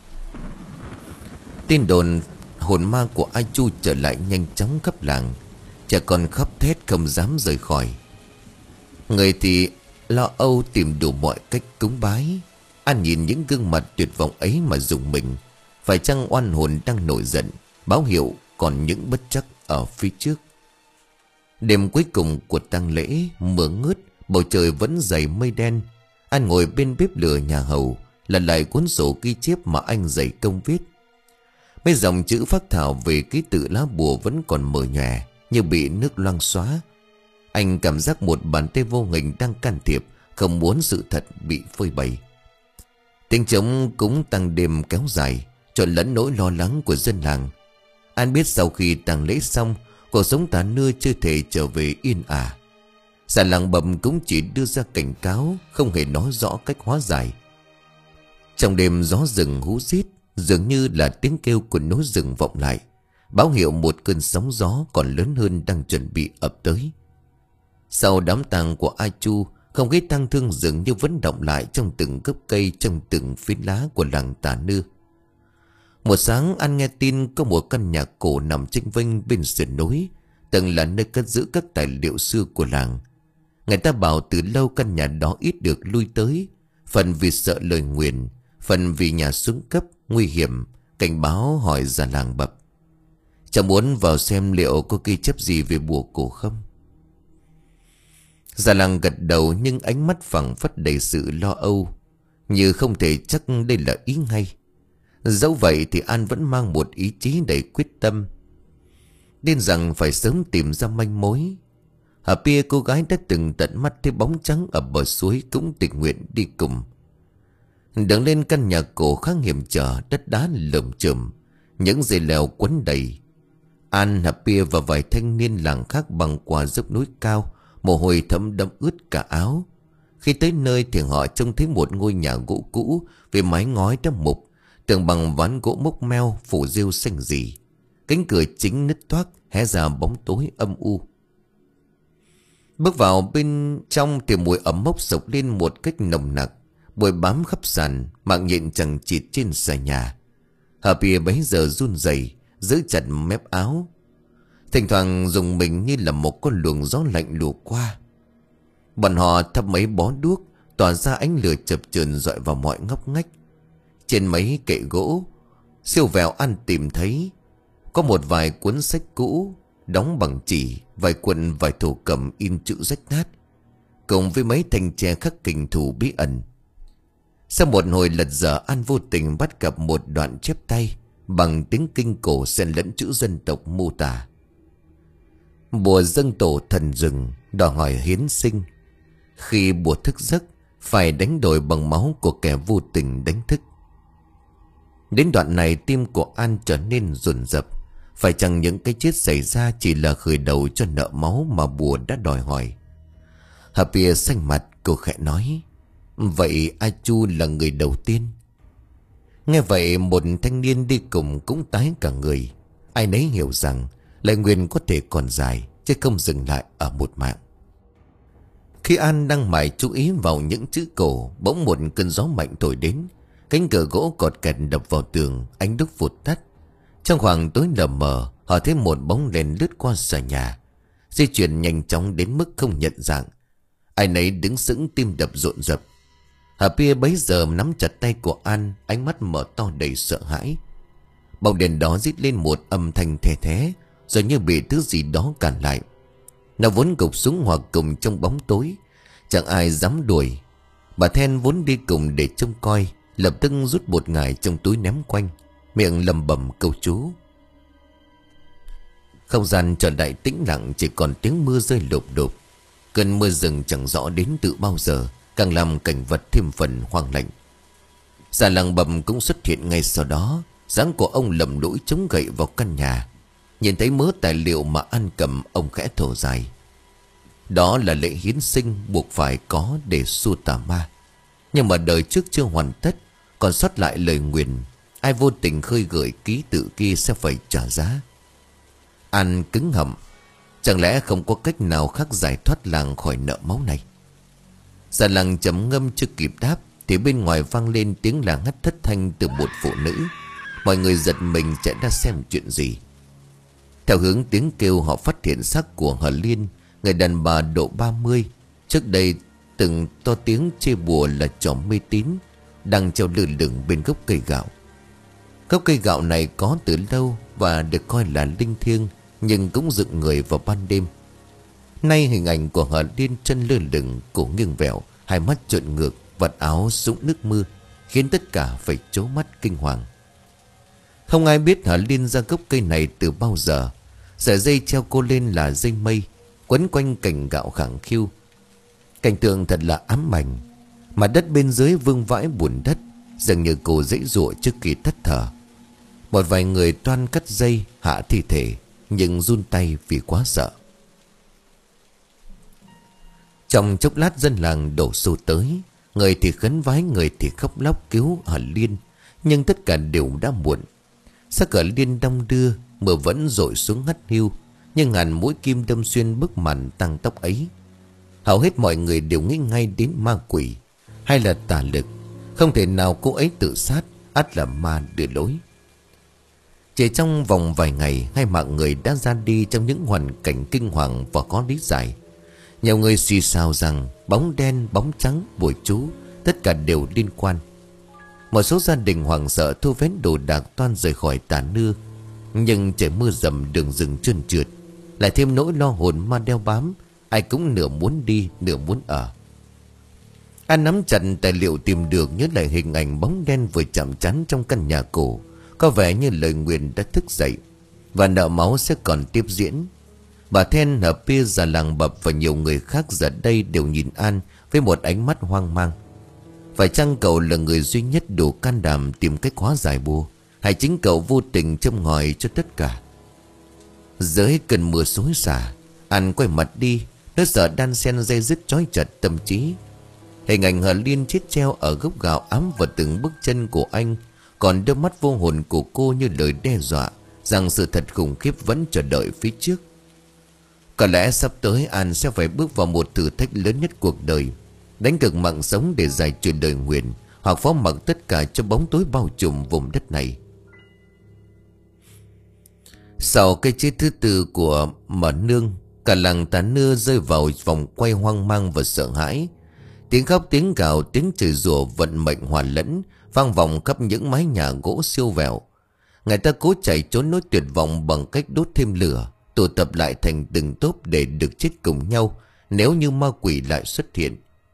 Tin đồn hồn ma của A Chu trở lại nhanh chóng khắp làng. Trẻ con khóc thét không dám rời khỏi. Người thì lo âu tìm đủ mọi cách cúng bái. An nhìn những gương mặt tuyệt vọng ấy mà rùng mình. Phải chăng oan hồn đang nổi giận, báo hiệu còn những bất trắc ở phía trước. Đêm cuối cùng của tang lễ, mưa ngớt, bầu trời vẫn dày mây đen. An ngồi bên bếp lửa nhà hầu, lật lại cuốn sổ ghi chép mà anh dày công viết. Mấy dòng chữ phác thảo về ký tự lá bùa vẫn còn mờ nhòe, như bị nước loang xóa. Anh cảm giác một bàn tay vô hình đang can thiệp, không muốn sự thật bị phơi bày. Tiếng trống cũng tăng đêm kéo dài, trộn lẫn nỗi lo lắng của dân làng. An biết sau khi tang lễ xong, cuộc sống Tà Nưa chưa thể trở về yên ả. Già làng Bầm cũng chỉ đưa ra cảnh cáo, không hề nói rõ cách hóa giải. Trong đêm gió rừng hú rít, dường như là tiếng kêu của núi rừng vọng lại, báo hiệu một cơn sóng gió còn lớn hơn đang chuẩn bị ập tới. Sau đám tang của A Chu, không khí tang thương dường như vẫn động lại trong từng gốc cây, trong từng phiến lá của làng Tà Nưa. Một sáng, An nghe tin có một căn nhà cổ nằm chênh vênh bên sườn núi, từng là nơi cất giữ các tài liệu xưa của làng. Người ta bảo từ lâu căn nhà đó ít được lui tới, phần vì sợ lời nguyền, phần vì nhà xuống cấp, nguy hiểm, cảnh báo hỏi già làng Bập: "Cháu muốn vào xem liệu có ghi chép gì về bùa cổ không?" Già làng gật đầu, nhưng ánh mắt phẳng phất đầy sự lo âu, như không thể chắc đây là ý ngay. Dẫu vậy thì An vẫn mang một ý chí đầy quyết tâm, nên rằng phải sớm tìm ra manh mối. Hà Pia, cô gái đã từng tận mắt thấy bóng trắng ở bờ suối, cũng tình nguyện đi cùng. Đứng lên căn nhà cổ khá hiểm trở, đất đá lởm chởm, những dây leo quấn đầy. An, Hà Pia và vài thanh niên làng khác băng qua dốc núi cao, mồ hôi thấm đẫm ướt cả áo. Khi tới nơi thì họ trông thấy một ngôi nhà gỗ cũ với mái ngói đã mục, tường bằng ván gỗ mốc meo phủ rêu xanh rì. Cánh cửa chính nứt toác, hé ra bóng tối âm u. Bước vào bên trong thì mùi ẩm mốc sộc lên một cách nồng nặc, bụi bám khắp sàn, mạng nhện chằng chịt trên xà nhà. Hà Pia bấy giờ run rẩy, giữ chặt mép áo, thỉnh thoảng dùng mình như là một con luồng gió lạnh lùa qua. Bọn họ thắp mấy bó đuốc, tỏa ra ánh lửa chập chờn rọi vào mọi ngóc ngách. Trên mấy kệ gỗ, siêu vẹo An tìm thấy có một vài cuốn sách cũ đóng bằng chỉ, vài cuộn vài thổ cẩm in chữ rách nát, cùng với mấy thanh tre khắc kình thủ bí ẩn. Sau một hồi lật dở, An vô tình bắt gặp một đoạn chép tay bằng tiếng kinh cổ xen lẫn chữ dân tộc mô tả. Bùa dâng tổ thần rừng, đòi hỏi hiến sinh. Khi bùa thức giấc, phải đánh đổi bằng máu của kẻ vô tình đánh thức. Đến đoạn này tim của An trở nên dồn dập. Phải chăng những cái chết xảy ra chỉ là khởi đầu cho nợ máu mà bùa đã đòi hỏi. Happy xanh mặt, cô khẽ nói: vậy A Chu là người đầu tiên. Nghe vậy một thanh niên đi cùng cũng tái cả người. Ai nấy hiểu rằng lời nguyền có thể còn dài, chứ không dừng lại ở một mạng. Khi An đang mải chú ý vào những chữ cổ, bỗng một cơn gió mạnh thổi đến. Cánh cửa gỗ cọt kẹt đập vào tường, ánh đúc vụt tắt. Trong khoảng tối lờ mờ, họ thấy một bóng đèn lướt qua xà nhà, di chuyển nhanh chóng đến mức không nhận dạng. Ai nấy đứng sững, tim đập rộn rập. Hà Pia bấy giờ nắm chặt tay của An, ánh mắt mở to đầy sợ hãi. Bóng đèn đó rít lên một âm thanh the thé, rồi như bị thứ gì đó cản lại. Nó vốn gục xuống hoặc cùng trong bóng tối, chẳng ai dám đuổi. Bà Then vốn đi cùng để trông coi, lập tức rút bột ngải trong túi ném quanh, miệng lầm bầm câu chú. Không gian trở lại tĩnh lặng, chỉ còn tiếng mưa rơi lụp đụp. Cơn mưa rừng chẳng rõ đến từ bao giờ, càng làm cảnh vật thêm phần hoang lạnh. Già làng bầm cũng xuất hiện ngay sau đó. Dáng của ông lầm lũi chống gậy vào căn nhà. Nhìn thấy mớ tài liệu mà An cầm, ông khẽ thở dài. Đó là lễ hiến sinh buộc phải có để xua tà ma. Nhưng mà đời trước chưa hoàn tất, còn sót lại lời nguyền. Ai vô tình khơi gợi ký tự kia sẽ phải trả giá. An cứng họng. Chẳng lẽ không có cách nào khác giải thoát làng khỏi nợ máu này? Già làng chấm ngâm chưa kịp đáp, thì bên ngoài vang lên tiếng la hét thất thanh từ một phụ nữ. Mọi người giật mình chạy ra xem chuyện gì. Theo hướng tiếng kêu, họ phát hiện xác của Hờ Liên, người đàn bà độ ba mươi. Trước đây từng to tiếng chê bùa là trò mê tín, đang treo lơ lửng bên gốc cây gạo. Gốc cây gạo này có từ lâu và được coi là linh thiêng, nhưng cũng dựng người vào ban đêm. Nay hình ảnh của Hờ Liên chân lơ lửng, cổ nghiêng vẹo, hai mắt trợn ngược, vạt áo sũng nước mưa, khiến tất cả phải trố mắt kinh hoàng. Không ai biết Hờ Liên ra gốc cây này từ bao giờ. Sợi dây treo cô lên là dây mây, quấn quanh cành gạo khẳng khiu. Cảnh tượng thật là ám ảnh. Mà đất bên dưới vương vãi bùn đất, dường như cô dãy giụa trước khi tắt thở. Một vài người toan cắt dây hạ thi thể, nhưng run tay vì quá sợ. Trong chốc lát dân làng đổ xô tới. Người thì khấn vái, người thì khóc lóc cứu Hờ Liên, nhưng tất cả đều đã muộn. Xác Hờ Liên đong đưa, mưa vẫn dội xuống hắt hiu, nhưng ngàn mũi kim đâm xuyên bức màn tăng tóc ấy. Hầu hết mọi người đều nghĩ ngay đến ma quỷ hay là tà lực. Không thể nào cô ấy tự sát, ắt là ma đưa lối. Chỉ trong vòng vài ngày, hai mạng người đã ra đi trong những hoàn cảnh kinh hoàng và có lý giải. Nhiều người suy xào rằng bóng đen, bóng trắng, bùa chú, tất cả đều liên quan. Một số gia đình hoảng sợ thu vén đồ đạc toan rời khỏi Tà Nưa. Nhưng trời mưa dầm, đường rừng trơn trượt, lại thêm nỗi lo hồn ma đeo bám. Ai cũng nửa muốn đi, nửa muốn ở. An nắm chặt tài liệu tìm được, nhớ lại hình ảnh bóng đen vừa chạm trán trong căn nhà cổ. Có vẻ như lời nguyền đã thức dậy, và nợ máu sẽ còn tiếp diễn. Bà Then, Hợp Pia, già làng Bập và nhiều người khác giờ đây đều nhìn An với một ánh mắt hoang mang. Phải chăng cậu là người duy nhất đủ can đảm tìm cách hóa giải bùa, hay chính cậu vô tình châm ngòi cho tất cả? Dưới cơn mưa xối xả, An quay mặt đi, nỗi sợ đan xen dây dứt trói chặt tâm trí. Hình ảnh Hờ Liên chết treo ở gốc gạo ám vào từng bước chân của anh, còn đôi mắt vô hồn của cô như lời đe dọa rằng sự thật khủng khiếp vẫn chờ đợi phía trước. Có lẽ sắp tới An sẽ phải bước vào một thử thách lớn nhất cuộc đời, đánh cược mạng sống để giải trừ đời nguyền, hoặc phó mặc tất cả cho bóng tối bao trùm vùng đất này. Sau cái chết thứ tư của Mở Nương, cả làng Tà Nưa rơi vào vòng quay hoang mang và sợ hãi. Tiếng khóc, tiếng gào, tiếng chửi rủa vận mệnh hòa lẫn vang vọng khắp những mái nhà gỗ siêu vẹo. Người ta cố chạy trốn nỗi tuyệt vọng bằng cách đốt thêm lửa, tụ tập lại thành từng tốp để được chết cùng nhau nếu như ma quỷ lại xuất hiện.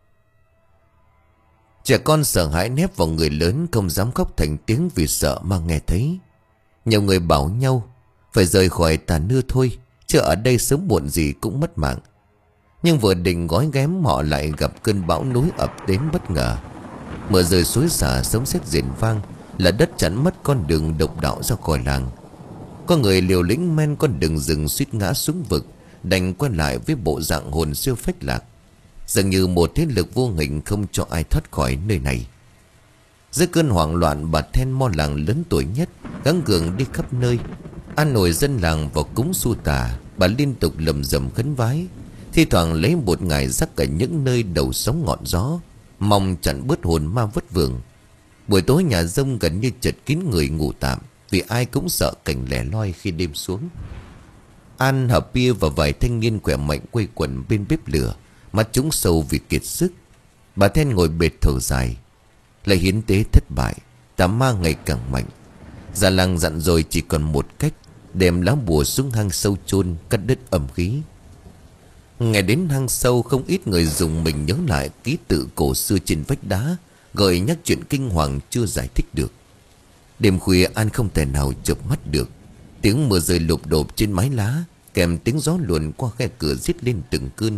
Trẻ con sợ hãi nép vào người lớn, không dám khóc thành tiếng vì sợ ma nghe thấy. Nhiều người bảo nhau phải rời khỏi Tà Nưa thôi, chứ ở đây sớm muộn gì cũng mất mạng. Nhưng vừa định gói ghém, họ lại gặp cơn bão núi ập đến bất ngờ. Mưa rơi xối xả, sấm sét rền vang, là đất chắn mất con đường độc đạo ra khỏi làng. Có người liều lĩnh men con đường rừng suýt ngã xuống vực, đành quay lại với bộ dạng hồn siêu phách lạc, dường như một thế lực vô hình không cho ai thoát khỏi nơi này. Dưới cơn hoảng loạn, bà Then, mo làng lớn tuổi nhất, gắng gượng đi khắp nơi an ủi dân làng vào cúng su tà. Bà liên tục lầm rầm khấn vái, thi thoảng lấy một ngày rắc ở những nơi đầu sóng ngọn gió, mong chặn bớt hồn ma vất vưởng. Buổi tối nhà rông gần như chật kín người ngủ tạm, vì ai cũng sợ cảnh lẻ loi khi đêm xuống. An, Hợp Bia và vài thanh niên khỏe mạnh quây quần bên bếp lửa, mắt chúng sâu vì kiệt sức. Bà Then ngồi bệt thở dài. Lại hiến tế thất bại, tà ma ngày càng mạnh. Già làng dặn rồi chỉ còn một cách, đem lá bùa xuống hang sâu chôn, cắt đứt âm khí. Ngày đến hang sâu, không ít người dùng mình nhớ lại ký tự cổ xưa trên vách đá, gợi nhắc chuyện kinh hoàng chưa giải thích được. Đêm khuya An không thể nào chợp mắt được. Tiếng mưa rơi lụp đột trên mái lá, kèm tiếng gió luồn qua khe cửa rít lên từng cơn.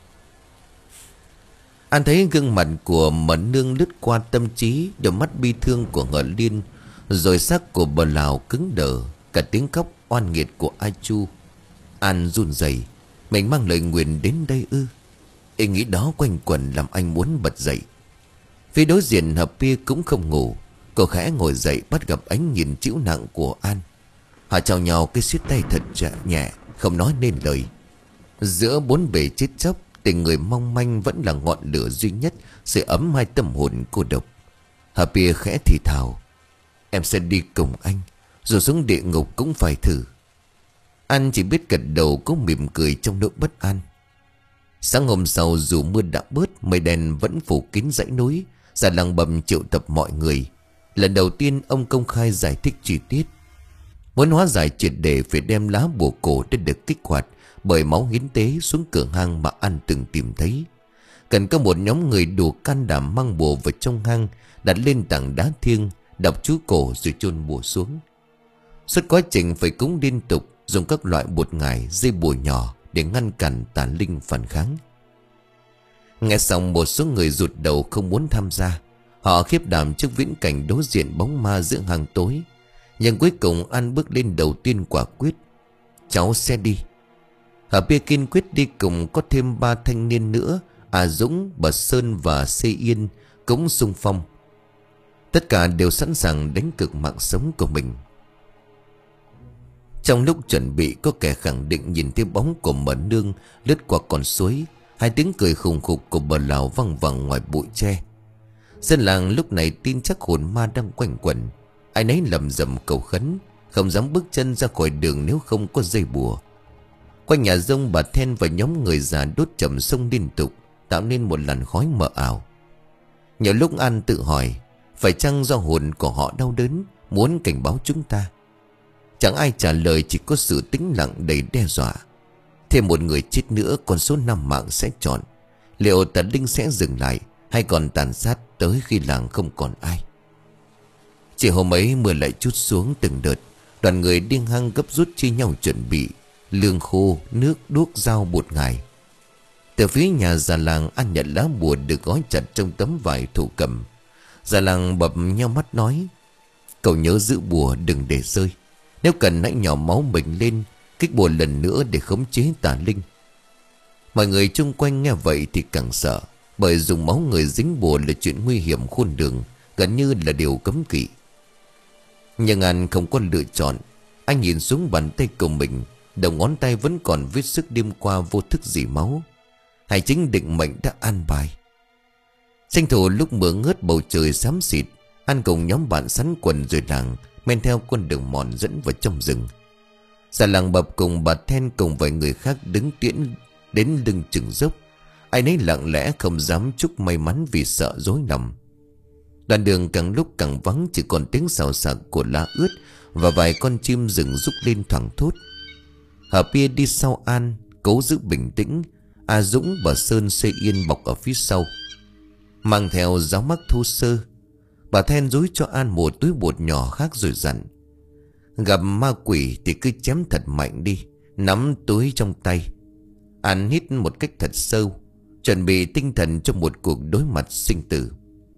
An thấy gương mặt của Mẫn Nương lướt qua tâm trí, đôi mắt bi thương của Ngọ Liên, rồi xác của bà Lào cứng đờ, cả tiếng khóc oan nghiệt của A Chu. An run rẩy, mình mang lời nguyền đến đây ư? Ý nghĩ đó quanh quẩn làm anh muốn bật dậy. Phía đối diện Hợp Bia cũng không ngủ, cô khẽ ngồi dậy, bắt gặp ánh nhìn chịu nặng của An. Họ chào nhau cái siết tay thật nhẹ, không nói nên lời. Giữa bốn bề chết chóc, tình người mong manh vẫn là ngọn lửa duy nhất sưởi ấm hai tâm hồn cô độc. Hợp Bia khẽ thì thào, em sẽ đi cùng anh, rồi xuống địa ngục cũng phải thử. An chỉ biết gật đầu, có mỉm cười trong nỗi bất an. Sáng hôm sau, dù mưa đã bớt, mây đen vẫn phủ kín dãy núi. Già làng bầm triệu tập mọi người. Lần đầu tiên ông công khai giải thích chi tiết. Muốn hóa giải triệt để, phải đem lá bùa cổ đã được kích hoạt bởi máu hiến tế xuống cửa hang mà An từng tìm thấy. Cần có một nhóm người đủ can đảm mang bùa vào trong hang, đặt lên tảng đá thiêng, đọc chú cổ rồi chôn bùa xuống. Suốt quá trình phải cúng liên tục, dùng các loại bột ngải, dây bùa nhỏ để ngăn cản tà linh phản kháng. Nghe xong, một số người rụt đầu không muốn tham gia. Họ khiếp đảm trước viễn cảnh đối diện bóng ma giữa hang tối. Nhưng cuối cùng An bước lên đầu tiên, quả quyết: cháu sẽ đi. Hợp Bia kiên quyết đi cùng, có thêm ba thanh niên nữa, A Dũng, bà Sơn và Xê Yên cũng xung phong. Tất cả đều sẵn sàng đánh cược mạng sống của mình. Trong lúc chuẩn bị, có kẻ khẳng định nhìn thấy bóng của Mẫn Nương lướt qua con suối. Hai tiếng cười khùng khục của bà Lào văng vẳng ngoài bụi tre. Dân làng lúc này tin chắc hồn ma đang quanh quẩn. Ai nấy lầm rầm cầu khấn, không dám bước chân ra khỏi đường nếu không có dây bùa. Quanh nhà rông, bà Then và nhóm người già đốt chầm sông liên tục, tạo nên một làn khói mờ ảo. Nhiều lúc An tự hỏi, phải chăng do hồn của họ đau đớn, muốn cảnh báo chúng ta? Chẳng ai trả lời, chỉ có sự tĩnh lặng đầy đe dọa. Thêm một người chết nữa, con số năm mạng sẽ chọn. Liệu tà linh sẽ dừng lại, hay còn tàn sát tới khi làng không còn ai? Chỉ hôm ấy mưa lại trút xuống từng đợt. Đoàn người điên hăng gấp rút chia nhau chuẩn bị lương khô, nước, đuốc, dao, bột ngải. Từ phía nhà già làng, An nhận lá bùa được gói chặt trong tấm vải thổ cầm. Già làng bập nhau mắt nói, cậu nhớ giữ bùa đừng để rơi. Nếu cần hãy nhỏ máu mình lên, kích bùa lần nữa để khống chế tà linh. Mọi người chung quanh nghe vậy thì càng sợ, bởi dùng máu người dính bùa là chuyện nguy hiểm khôn lường, gần như là điều cấm kỵ. Nhưng An không có lựa chọn. Anh nhìn xuống bàn tay của mình, đầu ngón tay vẫn còn vết sức đêm qua vô thức dỉ máu. Hay chính định mệnh đã an bài. Tranh thủ lúc mưa ngớt, bầu trời xám xịt, An cùng nhóm bạn sắn quần rồi làng men theo con đường mòn dẫn vào trong rừng. Già làng bập cùng bà Then cùng vài người khác đứng tiễn đến lưng chừng dốc. Ai nấy lặng lẽ không dám chúc may mắn vì sợ rối lòng. Đoạn đường càng lúc càng vắng, chỉ còn tiếng xào xạc của lá ướt và vài con chim rừng rúc lên thoảng thốt. Hợp Bia đi sau An, cố giữ bình tĩnh. A Dũng, bà Sơn, Xê Yên bọc ở phía sau, mang theo giáo mắc thô sơ. Bà Then dúi cho An một túi bột nhỏ khác rồi dặn, gặp ma quỷ thì cứ chém thật mạnh đi, nắm túi trong tay. An hít một cách thật sâu, chuẩn bị tinh thần cho một cuộc đối mặt sinh tử.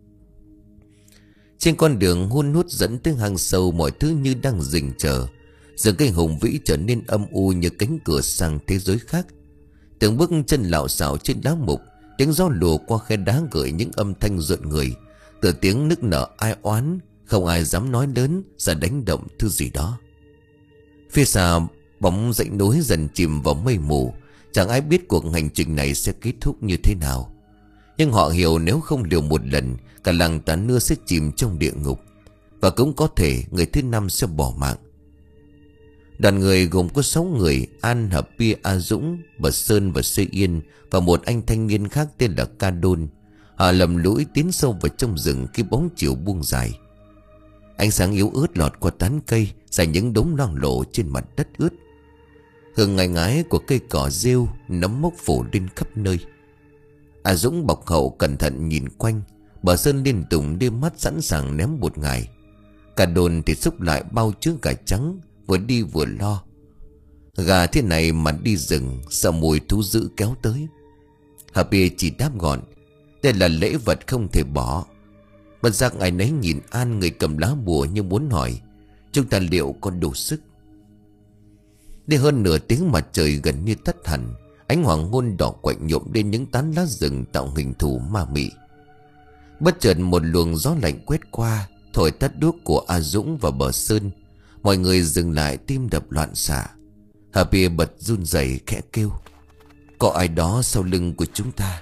Trên con đường hun hút dẫn tới hang sâu, mọi thứ như đang dình chờ. Rừng cây hùng vĩ trở nên âm u như cánh cửa sang thế giới khác. Từng bước chân lạo xạo trên đá mục, tiếng gió lùa qua khe đá gợi những âm thanh rợn người. Từ tiếng nức nở ai oán, không ai dám nói lớn ra đánh động thứ gì đó. Phía xa, bóng dãy núi dần chìm vào mây mù. Chẳng ai biết cuộc hành trình này sẽ kết thúc như thế nào. Nhưng họ hiểu nếu không liều một lần, cả làng Tà Nưa sẽ chìm trong địa ngục. Và cũng có thể người thứ năm sẽ bỏ mạng. Đoàn người gồm có sáu người: An, Hợp Pia, A Dũng, Bờ Sơn và Sê Yên, và một anh thanh niên khác tên là Ca Đôn. Họ lầm lũi tiến sâu vào trong rừng khi bóng chiều buông dài. Ánh sáng yếu ớt lọt qua tán cây, ra những đống loang lổ trên mặt đất ướt. Hương ngai ngái của cây cỏ rêu, nấm mốc phủ lên khắp nơi. A Dũng bọc hậu cẩn thận nhìn quanh. Bờ Sơn liên tục đưa mắt sẵn sàng ném bột ngải. Cả Đồn thì xúc lại bao chứa cải trắng, vừa đi vừa lo. Gà thế này mà đi rừng, sợ mùi thú dữ kéo tới. Hợp Bia chỉ đáp gọn: đây là lễ vật không thể bỏ. Bất giác ai nấy nhìn An, người cầm lá bùa, như muốn hỏi: chúng ta liệu còn đủ sức? Đi hơn nửa tiếng mặt trời gần như tắt hẳn. Ánh hoàng hôn đỏ quạnh nhuộm lên những tán lá rừng tạo hình thù ma mị. Bất chợt một luồng gió lạnh quét qua, thổi tắt đuốc của A Dũng và Bờ Sơn. Mọi người dừng lại, tim đập loạn xạ. Hợp Bia bật run rẩy khẽ kêu: có ai đó sau lưng của chúng ta.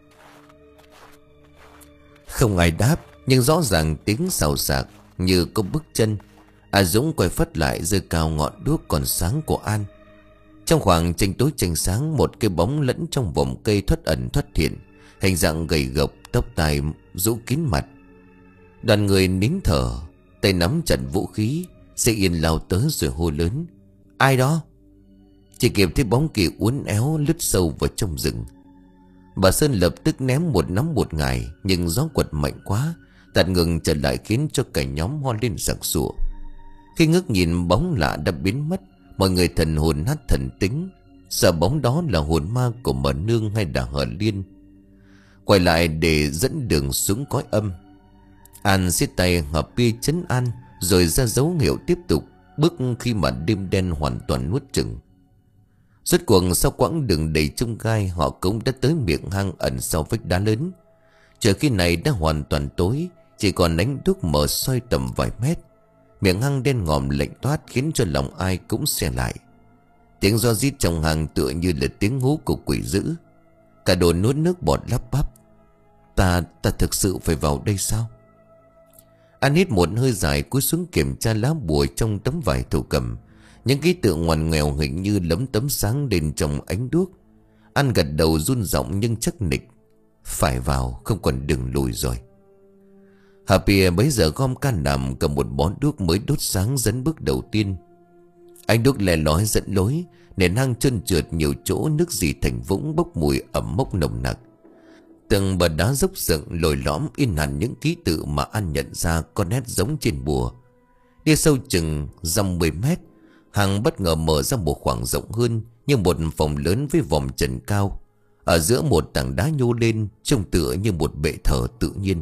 Không ai đáp, nhưng rõ ràng tiếng xào xạc như có bước chân. A Dũng quay phất lại, giơ cao ngọn đuốc còn sáng của An. Trong khoảng tranh tối tranh sáng, một cái bóng lẫn trong vòng cây thoát ẩn thoát hiện, hình dạng gầy gộc, tóc tai rũ kín mặt. Đoàn người nín thở, tay nắm chặt vũ khí. Sê Yên lao tới rồi hô lớn: ai đó? Chỉ kịp thấy bóng kia uốn éo lướt sâu vào trong rừng. Bà Sơn lập tức ném một nắm bột ngải, nhưng gió quật mạnh quá, tạt ngừng trở lại khiến cho cả nhóm ho lên sặc sụa. Khi ngước nhìn, bóng lạ đã biến mất. Mọi người thần hồn nát thần tính, sợ bóng đó là hồn ma của Mờ Nương hay là Hờ Liên. Quay lại để dẫn đường xuống cõi âm. An siết tay Hợp Bia trấn an, rồi ra dấu hiệu tiếp tục bước khi mà đêm đen hoàn toàn nuốt chửng. Rốt cuộc sau quãng đường đầy chông gai, họ cũng đã tới miệng hang ẩn sau vách đá lớn. Trời khi này đã hoàn toàn tối, chỉ còn ánh đuốc mờ soi tầm vài mét. Miệng hang đen ngòm lạnh toát khiến cho lòng ai cũng xe lại. Tiếng gió rít trong hang tựa như là tiếng hú của quỷ dữ. Cả Đồn nuốt nước bọt lắp bắp: Ta, ta thực sự phải vào đây sao? An hít một hơi dài, cúi xuống kiểm tra lá bùa trong tấm vải thổ cầm. Những ký tự ngoằn ngoèo hình như lấm tấm sáng lên trong ánh đuốc. An gật đầu run giọng nhưng chắc nịch: phải vào, không còn đường lùi rồi. Hợp Bia bấy giờ gom can đảm, cầm một bó đuốc mới đốt sáng dẫn bước đầu tiên. Ánh đuốc lè lói dẫn lối, nền hang trơn trượt, nhiều chỗ nước dì thành vũng, bốc mùi ẩm mốc nồng nặc. Từng bờ đá dốc dựng lồi lõm in hẳn những ký tự mà An nhận ra có nét giống trên bùa. Đi sâu chừng dăm mười mét, hang bất ngờ mở ra một khoảng rộng hơn, như một phòng lớn với vòm trần cao. Ở giữa một tảng đá nhô lên, trông tựa như một bệ thờ tự nhiên.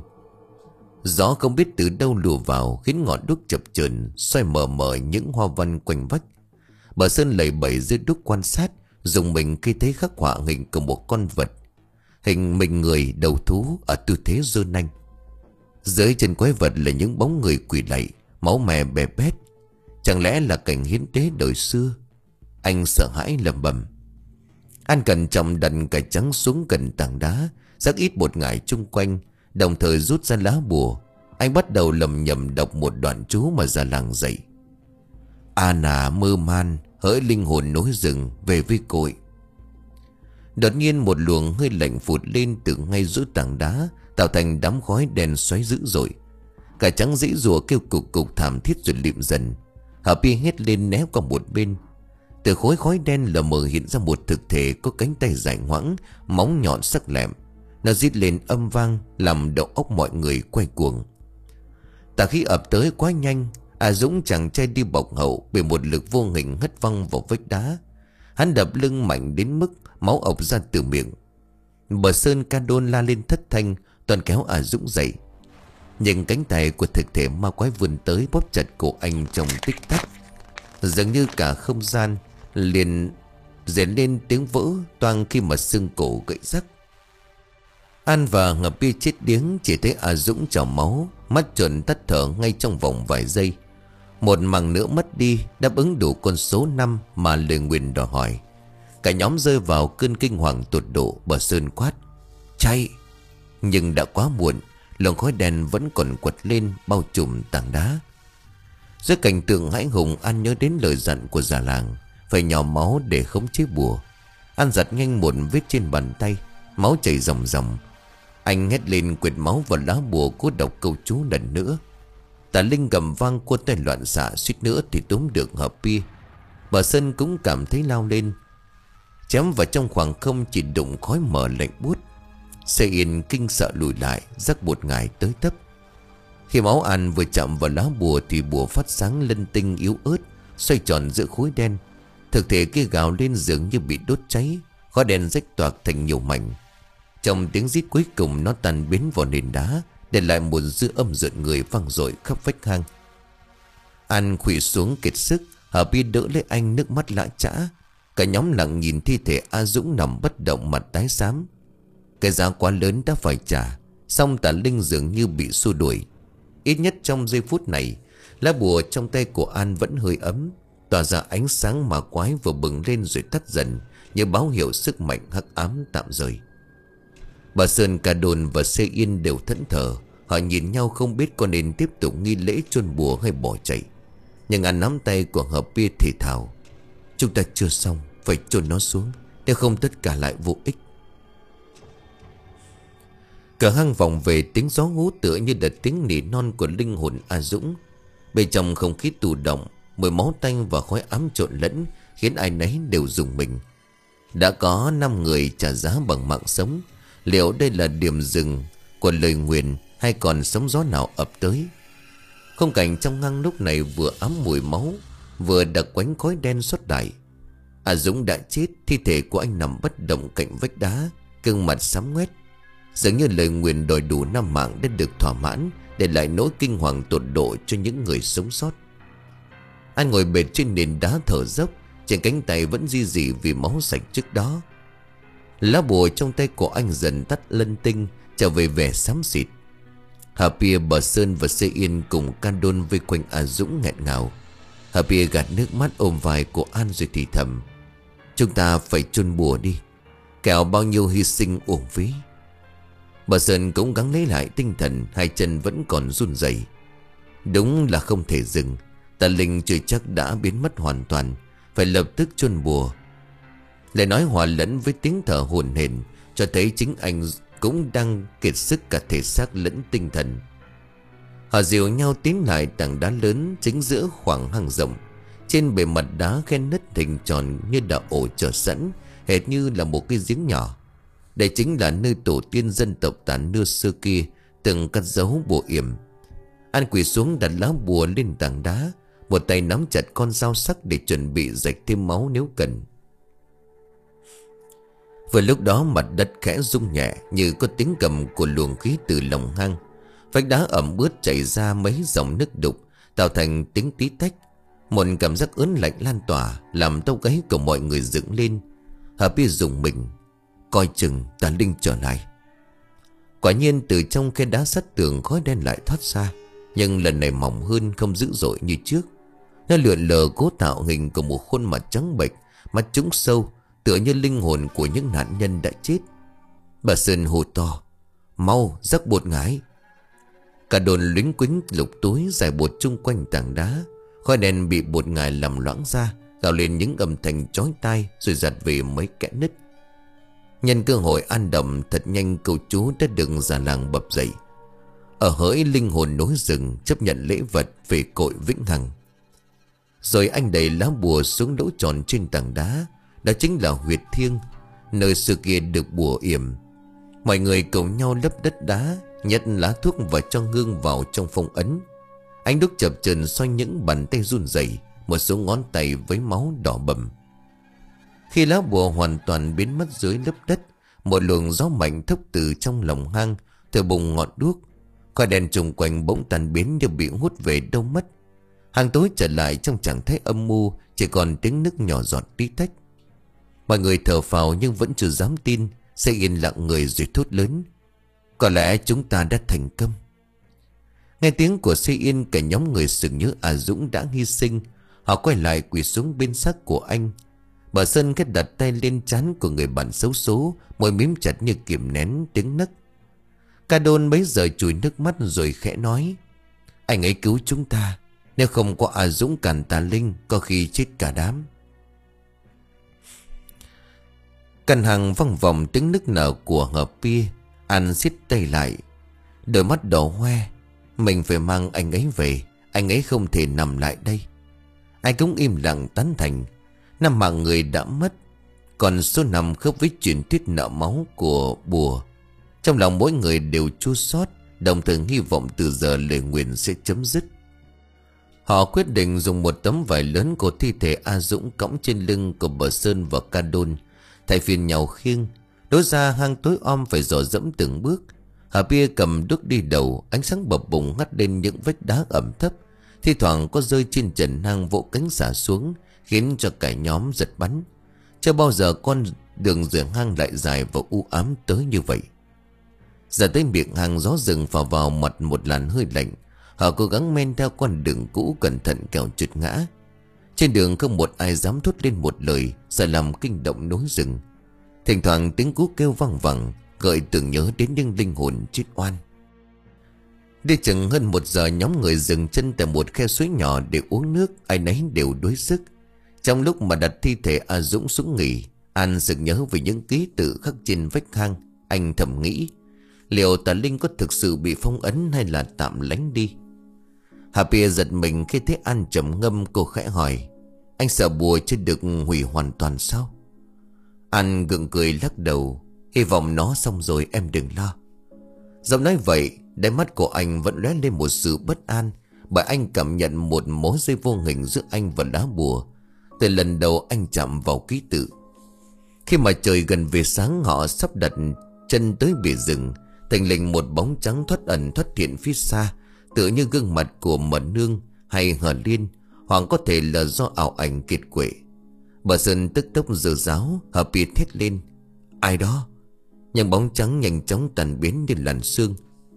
Gió không biết từ đâu lùa vào, khiến ngọn đuốc chập chờn xoay mờ mờ những hoa văn quanh vách. Bà Sơn lầy bẩy dưới đuốc quan sát, dùng mình khi thấy khắc họa hình của một con vật, hình mình người đầu thú ở tư thế giơ nanh. Dưới chân quái vật là những bóng người quỳ lạy, máu me bè bét. Chẳng lẽ là cảnh hiến tế đời xưa? Anh sợ hãi lẩm bẩm. An cẩn trọng đặt cải trắng xuống gần tảng đá, rắc ít bột ngải chung quanh, đồng thời rút ra lá bùa. Anh bắt đầu lầm nhầm đọc một đoạn chú mà già làng dạy: A nà mơ man, hỡi linh hồn nối rừng về với cội. Đột nhiên một luồng hơi lạnh phụt lên từ ngay giữa tảng đá, tạo thành đám khói đen xoáy dữ dội. Cả trắng dĩ rùa kêu cục cục thảm thiết rồi lịm dần. Hợp Bia hét lên né qua một bên. Từ khối khói đen lờ mờ hiện ra một thực thể có cánh tay dài ngoãng, móng nhọn sắc lẹm. Nó rít lên âm vang, làm đầu óc mọi người quay cuồng. Tà khí ập tới quá nhanh, A Dũng chàng trai đi bọc hậu bị một lực vô hình hất văng vào vách đá. Hắn đập lưng mạnh đến mức máu ộc ra từ miệng. Bờ Sơn Ca Đôn la lên thất thanh, toàn kéo A Dũng dậy. Nhưng cánh tay của thực thể ma quái vươn tới bóp chặt cổ anh trong tích tắc. Dường như cả không gian liền rền lên tiếng vỡ toang khi mà xương cổ gãy rắc. An và Ngập Bia chết điếng, chỉ thấy A Dũng trào máu, mắt trợn tắt thở ngay trong vòng vài giây. Một mằng nữa mất đi, đáp ứng đủ con số năm mà lời nguyền đòi hỏi. Cả nhóm rơi vào cơn kinh hoàng tột độ. Bờ Sơn quát: chạy! Nhưng đã quá muộn. Luồng khói đen vẫn còn quật lên bao trùm tảng đá. Giữa cảnh tượng hãi hùng, An nhớ đến lời dặn của già làng: phải nhỏ máu để khống chế bùa. An giật nhanh một vết trên bàn tay, máu chảy ròng ròng. Anh hét lên quệt máu vào lá bùa, cố đọc câu chú lần nữa. Tà Linh gầm vang cua tay loạn xạ, suýt nữa thì túm được Hợp Bia. Bà Sơn cũng cảm thấy lao lên, chém vào trong khoảng không, chỉ đụng khói mờ lạnh buốt. Xe Yên kinh sợ lùi lại, rắc bột ngải tới tấp. Khi máu An vừa chạm vào lá bùa thì bùa phát sáng linh tinh yếu ớt, xoay tròn giữa khối đen. Thực thể kia gào lên dường như bị đốt cháy, khói đen rách toạc thành nhiều mảnh. Trong tiếng rít cuối cùng, nó tan biến vào nền đá, để lại một dư âm rợn người vang dội khắp vách hang. An khuỵu xuống kiệt sức, Hợp Bia đỡ lấy anh, nước mắt lã chã. Cả nhóm lặng nhìn thi thể A Dũng nằm bất động, mặt tái xám. Cái giá quá lớn đã phải trả, song Tà Linh dường như bị xua đuổi. Ít nhất trong giây phút này, lá bùa trong tay của An vẫn hơi ấm, tỏa ra ánh sáng mà quái vừa bừng lên rồi tắt dần, như báo hiệu sức mạnh hắc ám tạm rời. Bà Sơn, Ca Đôn và Xe Yên đều thẫn thờ. Họ nhìn nhau không biết có nên tiếp tục nghi lễ chôn bùa hay bỏ chạy. Nhưng An nắm tay của Hợp Bia thì thào: chúng ta chưa xong, phải chôn nó xuống, nếu không tất cả lại vô ích. Cả hang vọng về tiếng gió hú tựa như đợt tiếng nỉ non của linh hồn A Dũng. Bên trong không khí tù động, mùi máu tanh và khói ám trộn lẫn, khiến ai nấy đều rùng mình. Đã có năm người trả giá bằng mạng sống. Liệu đây là điểm dừng của lời nguyền, hay còn sóng gió nào ập tới? Khung cảnh trong hang lúc này vừa ám mùi máu, vừa đặc quánh khói đen xót đại. A Dũng đã chết, thi thể của anh nằm bất động cạnh vách đá, gương mặt xám ngoét. Dường như lời nguyền đòi đủ năm mạng đã được thỏa mãn, để lại nỗi kinh hoàng tột độ cho những người sống sót. Anh ngồi bệt trên nền đá thở dốc, trên cánh tay vẫn ri rỉ vì máu sạch trước đó. Lá bùa trong tay của anh dần tắt lân tinh, trở về vẻ xám xịt. Hà Bia, Bà Sơn và Xe Yên cùng Ca Đôn vây quanh A Dũng nghẹn ngào. Hà Bia gạt nước mắt ôm vai của An rồi thì thầm: chúng ta phải chôn bùa đi, kẻo bao nhiêu hy sinh uổng phí. Bà Sơn cũng gắng lấy lại tinh thần, hai chân vẫn còn run rẩy. Đúng là không thể dừng. Tà Linh chưa chắc đã biến mất hoàn toàn, phải lập tức chôn bùa. Lời nói hòa lẫn với tiếng thở hổn hển, cho thấy chính anh cũng đang kiệt sức cả thể xác lẫn tinh thần. Họ dìu nhau tiến lại tảng đá lớn chính giữa khoảng hang rộng. Trên bề mặt đá khen nứt hình tròn như đã ổ chờ sẵn, hệt như là một cái giếng nhỏ. Đây chính là nơi tổ tiên dân tộc Tản Nưa xưa kia từng cắt dấu bùa yểm. An quỳ xuống đặt lá bùa lên tảng đá, một tay nắm chặt con dao sắc để chuẩn bị rạch thêm máu nếu cần. Vừa lúc đó mặt đất khẽ rung nhẹ, như có tiếng cầm của luồng khí từ lòng hang. Vách đá ẩm ướt chảy ra mấy dòng nước đục, tạo thành tiếng tí tách. Một cảm giác ớn lạnh lan tỏa, làm tóc gáy của mọi người dựng lên. Hà Bia rùng mình, coi chừng Tà Linh trở lại. Quả nhiên từ trong khe đá sắt tường khói đen lại thoát ra, nhưng lần này mỏng hơn, không dữ dội như trước. Nó lượn lờ cố tạo hình của một khuôn mặt trắng bệch, mắt trũng sâu, tựa như linh hồn của những nạn nhân đã chết. Bà Sơn hô to: mau rắc bột ngải. Cả đồn lính quính lục túi giải bột chung quanh tảng đá. Khói đen bị bột ngải làm loãng ra, gào lên những âm thanh chói tai, rồi giật về mấy kẽ nứt. Nhân cơ hội an đậm thật nhanh, câu chú đã được già làng bập dậy. Ở hỡi linh hồn nối rừng, chấp nhận lễ vật về cội vĩnh hằng. Rồi anh đẩy lá bùa xuống lỗ tròn trên tảng đá. Đó chính là huyệt thiêng, nơi xưa kia được bùa yểm. Mọi người cùng nhau lấp đất đá, nhét lá thuốc và cho hương vào trong phong ấn. Anh đúc chập chờn xoay những bàn tay run rẩy, một số ngón tay với máu đỏ bầm. Khi lá bùa hoàn toàn biến mất dưới lớp đất, một luồng gió mạnh thốc từ trong lòng hang từ bùng ngọn đuốc. Khói đèn chung quanh bỗng tan biến như bị hút về đâu mất. Hang tối trở lại trong trạng thái âm mưu, chỉ còn tiếng nước nhỏ giọt tí tách. Mọi người thở phào nhưng vẫn chưa dám tin. Sẽ yên lặng người rồi thốt lớn: có lẽ chúng ta đã thành công. Nghe tiếng của Xây Yên, cả nhóm người sực nhớ A Dũng đã hy sinh. Họ quay lại quỳ xuống bên xác của anh. Bà Sơn kết đặt tay lên trán của người bạn xấu số, môi mím chặt như kiềm nén tiếng nấc. Ca Đôn bấy giờ chùi nước mắt rồi khẽ nói: anh ấy cứu chúng ta, nếu không có A Dũng cản tà linh, có khi chết cả đám. Căn hàng vang vọng tiếng nức nở của Hợp Pia. An siết tay lại, đôi mắt đỏ hoe. Mình phải mang anh ấy về, anh ấy không thể nằm lại đây. Ai cũng im lặng tán thành. Năm mạng người đã mất, còn số năm khớp với truyền thuyết nợ máu của bùa. Trong lòng mỗi người đều chua xót, đồng thời hy vọng từ giờ lời nguyền sẽ chấm dứt. Họ quyết định dùng một tấm vải lớn của thi thể A Dũng cõng trên lưng của Bờ Sơn và Ca Đôn, thay phiên nhau khiêng. Đối ra hang tối om phải dò dẫm từng bước. Hà Bia cầm đuốc đi đầu, ánh sáng bập bùng hắt lên những vách đá ẩm thấp, thi thoảng có rơi trên trần hang vỗ cánh xả xuống, khiến cho cả nhóm giật bắn. Chưa bao giờ con đường rửa hang lại dài và u ám tới như vậy. Giờ tới miệng hang, gió rừng phả vào mặt một làn hơi lạnh. Họ cố gắng men theo con đường cũ, cẩn thận kẻo trượt ngã. Trên đường không một ai dám thốt lên một lời, sợ làm kinh động núi rừng. Thỉnh thoảng tiếng cú kêu vang vẳng, gợi tưởng nhớ đến những linh hồn chết oan. Đi chừng hơn một giờ, nhóm người dừng chân tại một khe suối nhỏ để uống nước. Ai nấy đều đuối sức. Trong lúc mà đặt thi thể A Dũng xuống nghỉ, An sực nhớ về những ký tự khắc trên vách hang. Anh thầm nghĩ, liệu tà linh có thực sự bị phong ấn hay là tạm lánh đi? Hà Pia giật mình khi thấy An trầm ngâm. Cô khẽ hỏi: anh sợ bùa chưa được hủy hoàn toàn sao? An gượng cười lắc đầu: hy vọng nó xong rồi, em đừng lo. Giọng nói vậy, đáy mắt của anh vẫn lóe lên một sự bất an, bởi anh cảm nhận một mối dây vô hình giữa anh và lá bùa từ lần đầu anh chạm vào ký tự. Khi mà trời gần về sáng, họ sắp đặt chân tới bìa rừng. Thình lình một bóng trắng thoát ẩn thoát hiện phía xa, tựa như gương mặt của Mận Nương hay Hờ Liên, hoặc có thể là do ảo ảnh kiệt quệ. Bà Sơn tức tốc giơ giáo. Hà Pia thét lên: ai đó? Nhưng bóng trắng nhanh chóng tan biến như làn sương.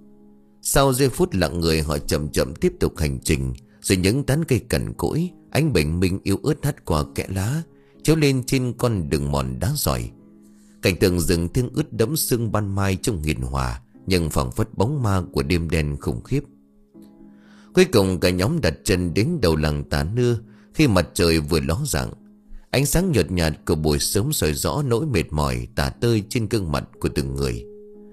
Sau giây phút lặng người, họ chậm chậm tiếp tục hành trình. Rồi những tán cây cằn cỗi, ánh bình minh yếu ớt hắt qua kẽ lá, chiếu lên trên con đường mòn đá giỏi. Cảnh tượng rừng thiêng ướt đẫm sương ban mai trong hiền hòa, nhưng phảng phất bóng ma của đêm đen khủng khiếp. Cuối cùng cả nhóm đặt chân đến đầu làng Tà Nưa. Khi mặt trời vừa ló dạng, ánh sáng nhợt nhạt của buổi sớm soi rõ nỗi mệt mỏi tả tơi trên gương mặt của từng người.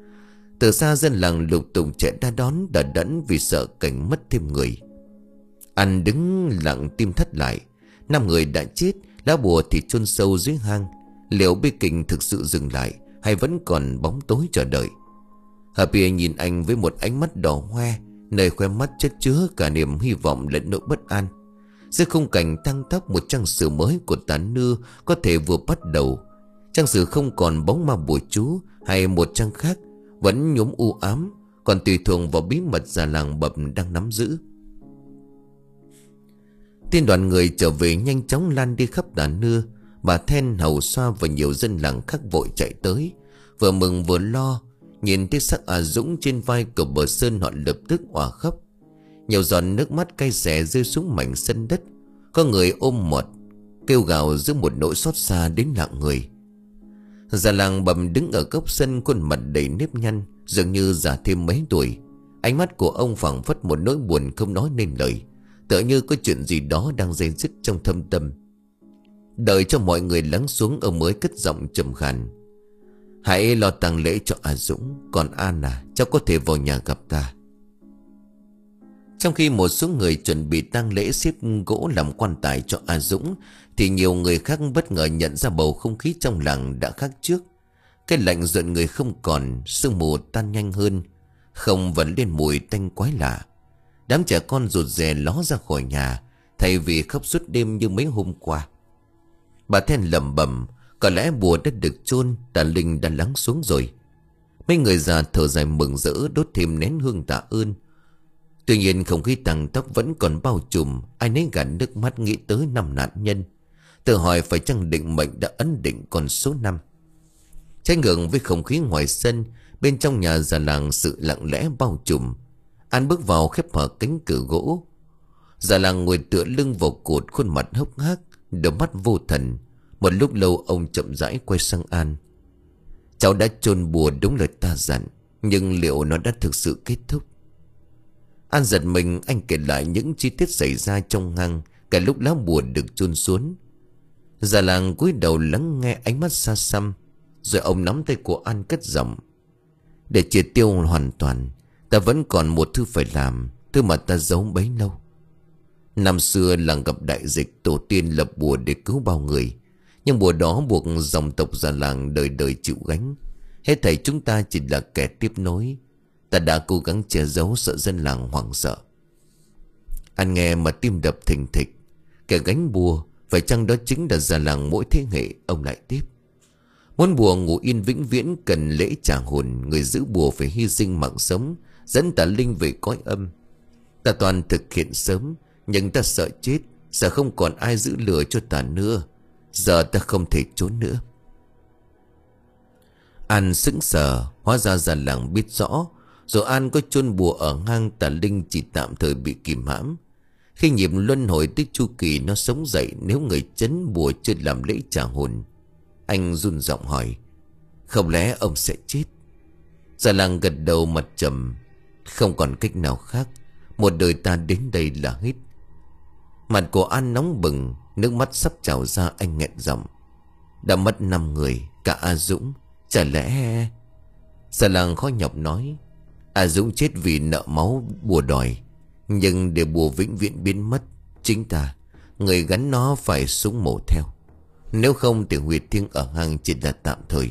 Từ xa dân làng lục tục chạy ra đón, đờ đẫn vì sợ cảnh mất thêm người. Anh đứng lặng tim thắt lại. Năm người đã chết, lá bùa thì chôn sâu dưới hang. Liệu bi kịch thực sự dừng lại, hay vẫn còn bóng tối chờ đợi? Hà Pia nhìn anh với một ánh mắt đỏ hoe, nơi khóe mắt chất chứa cả niềm hy vọng lẫn nỗi bất an. Giữa khung cảnh thăng tóc, một trang sử mới của Tà Nưa có thể vừa bắt đầu. Trang sử không còn bóng ma bùa chú, hay một trang khác vẫn nhuốm u ám, còn tùy thuộc vào bí mật già làng Bập đang nắm giữ. Tin đoàn người trở về nhanh chóng lan đi khắp Tà Nưa. Bà Then, Hầu Xoa và nhiều dân làng khác vội chạy tới, vừa mừng vừa lo. Nhìn thấy xác A Dũng trên vai của Bờ Sơn, họ lập tức òa khóc. Nhiều giọt nước mắt cay xè rơi xuống mảnh sân đất. Có người ôm mọt kêu gào giữa một nỗi xót xa đến lặng người. Già làng Bầm đứng ở góc sân, khuôn mặt đầy nếp nhăn, dường như già thêm mấy tuổi. Ánh mắt của ông phảng phất một nỗi buồn không nói nên lời, tựa như có chuyện gì đó đang dây dứt trong thâm tâm. Đợi cho mọi người lắng xuống, ông mới cất giọng trầm khàn: hãy lo tang lễ cho A Dũng. Còn An à, cháu có thể vào nhà gặp ta. Trong khi một số người chuẩn bị tang lễ xếp gỗ làm quan tài cho A Dũng, thì nhiều người khác bất ngờ nhận ra bầu không khí trong làng đã khác trước. Cái lạnh rợn người không còn, sương mù tan nhanh hơn, không vẫn lên mùi tanh quái lạ. Đám trẻ con rụt rè ló ra khỏi nhà, thay vì khóc suốt đêm như mấy hôm qua. Bà Then lẩm bẩm: Có lẽ bùa đã được chôn, tà linh đã lắng xuống rồi. Mấy người già thở dài mừng rỡ, đốt thêm nén hương tạ ơn. Tuy nhiên không khí tang tóc vẫn còn bao trùm. Ai nấy gạt nước mắt nghĩ tới năm nạn nhân, tự hỏi phải chăng định mệnh đã ấn định con số năm. Trái ngược với không khí ngoài sân, bên trong nhà già làng sự lặng lẽ bao trùm. An bước vào khép hở cánh cửa gỗ. Già làng ngồi tựa lưng vào cột, khuôn mặt hốc hác, đôi mắt vô thần. Một lúc lâu ông chậm rãi quay sang An. Cháu đã chôn bùa đúng lời ta dặn, nhưng liệu nó đã thực sự kết thúc? An giật mình, anh kể lại những chi tiết xảy ra trong hang cả lúc lá bùa được chôn xuống. Già làng cúi đầu lắng nghe, ánh mắt xa xăm. Rồi ông nắm tay của An cất giọng. Để triệt tiêu hoàn toàn, ta vẫn còn một thứ phải làm, thứ mà ta giấu bấy lâu. Năm xưa làng gặp đại dịch, tổ tiên lập bùa để cứu bao người. Nhưng bùa đó buộc dòng tộc già làng đời đời chịu gánh. Hết thảy chúng ta chỉ là kẻ tiếp nối. Ta đã cố gắng che giấu, sợ dân làng hoảng sợ. Anh nghe mà tim đập thình thịch. Kẻ gánh bùa, phải chăng đó chính là già làng mỗi thế hệ? Ông lại tiếp. Muốn bùa ngủ yên vĩnh viễn cần lễ trả hồn. Người giữ bùa phải hy sinh mạng sống, dẫn tà linh về cõi âm. Ta toàn thực hiện sớm, nhưng ta sợ chết, sợ không còn ai giữ lửa cho ta nữa. Giờ ta không thể trốn nữa. An sững sờ, hóa ra già làng biết rõ. Rồi An có chôn bùa ở hang, tà linh chỉ tạm thời bị kìm hãm. Khi nhịp luân hồi tích chu kỳ nó sống dậy, nếu người chấn bùa chưa làm lễ trả hồn. Anh run giọng hỏi, không lẽ ông sẽ chết? Già làng gật đầu mặt trầm. Không còn cách nào khác, một đời ta đến đây là hết. Mặt của An nóng bừng, nước mắt sắp trào ra. Anh nghẹn giọng, đã mất năm người, cả A Dũng. Chả lẽ... Già làng khó nhọc nói, A Dũng chết vì nợ máu bùa đòi. Nhưng để bùa vĩnh viễn biến mất, chính ta, người gắn nó, phải súng mổ theo. Nếu không thì huyệt thiêng ở hang chỉ là tạm thời.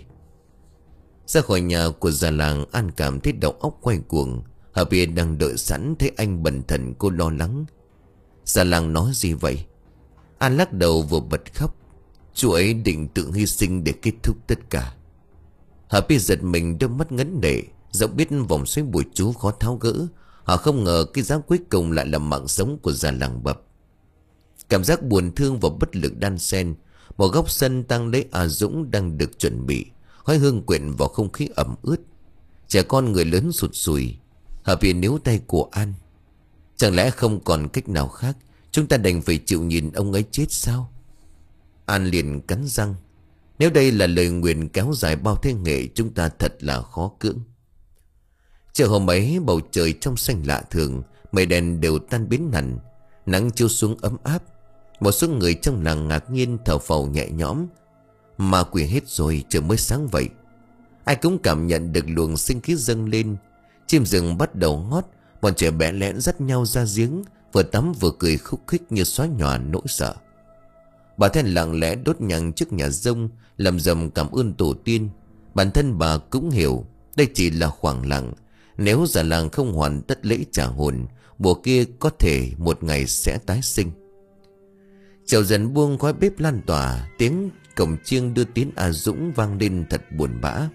Ra khỏi nhà của già làng, An cảm thấy đầu óc quay cuồng. Hợp Yên đang đợi sẵn, thấy anh bần thần, cô lo lắng. Già làng nói gì vậy? An lắc đầu vừa bật khóc. Chú ấy định tự hy sinh để kết thúc tất cả. Hợp Yên giật mình, đôi mắt ngấn lệ. Dẫu biết vòng xoáy bùa chú khó tháo gỡ, họ không ngờ cái giá cuối cùng lại là mạng sống của già làng Bập. Cảm giác buồn thương và bất lực đan xen. Một góc sân tang lễ A Dũng đang được chuẩn bị, khói hương quyện vào không khí ẩm ướt. Trẻ con người lớn sụt sùi. Hợp Yên níu tay của An. Chẳng lẽ không còn cách nào khác, chúng ta đành phải chịu nhìn ông ấy chết sao? An liền cắn răng. Nếu đây là lời nguyền kéo dài bao thế hệ, chúng ta thật là khó cưỡng. Chiều hôm ấy bầu trời trong xanh lạ thường, mây đen đều tan biến hẳn, nắng chiếu xuống ấm áp. Một số người trong làng ngạc nhiên thở phào nhẹ nhõm. Ma quỷ hết rồi, trời mới sáng vậy. Ai cũng cảm nhận được luồng sinh khí dâng lên. Chim rừng bắt đầu hót. Bọn trẻ bé lén dắt nhau ra giếng, vừa tắm vừa cười khúc khích như xóa nhòa nỗi sợ. Bà Then lặng lẽ đốt nhang trước nhà rông, lầm rầm cảm ơn tổ tiên. Bản thân bà cũng hiểu đây chỉ là khoảng lặng. Nếu già làng không hoàn tất lễ trả hồn, bùa kia có thể một ngày sẽ tái sinh. Chầu dần buông, khói bếp lan tỏa, tiếng cổng chiêng đưa tiếng A Dũng vang lên thật buồn bã.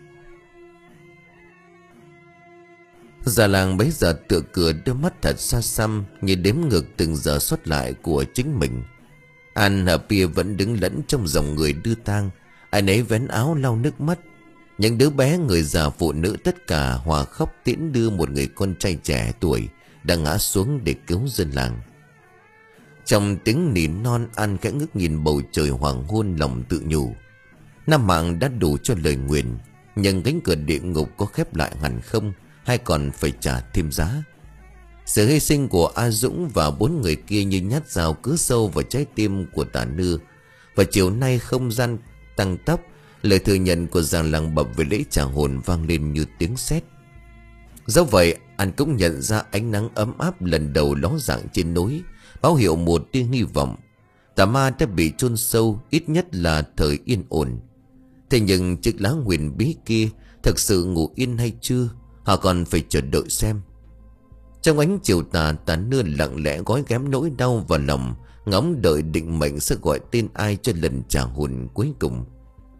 Già làng bấy giờ tựa cửa, đôi mắt thật xa xăm như đếm ngược từng giờ sót lại của chính mình. An Hợp Pia vẫn đứng lẫn trong dòng người đưa tang. Ai nấy vén áo lau nước mắt. Những đứa bé, người già, phụ nữ tất cả hòa khóc tiễn đưa một người con trai trẻ tuổi đang ngã xuống để cứu dân làng. Trong tiếng nỉ non, An khẽ ngước nhìn bầu trời hoàng hôn, lòng tự nhủ. Năm mạng đã đủ cho lời nguyền, nhưng cánh cửa địa ngục có khép lại hẳn không, hay còn phải trả thêm giá? Sự hy sinh của A Dũng và bốn người kia như nhát dao cứ sâu vào trái tim của Tà Nưa. Và chiều nay không gian tăng tốc, lời thừa nhận của già làng Bập về lễ trả hồn vang lên như tiếng sét. Dẫu vậy, An cũng nhận ra ánh nắng ấm áp lần đầu ló dạng trên núi, báo hiệu một tia hy vọng. Tà ma đã bị chôn sâu, ít nhất là thời yên ổn. Thế nhưng chiếc lá huyền bí kia thật sự ngủ yên hay chưa, họ còn phải chờ đợi xem. Trong ánh chiều tà, Tà Nưa lặng lẽ gói ghém nỗi đau vào lòng, ngóng đợi định mệnh sẽ gọi tên ai cho lần trả hồn cuối cùng.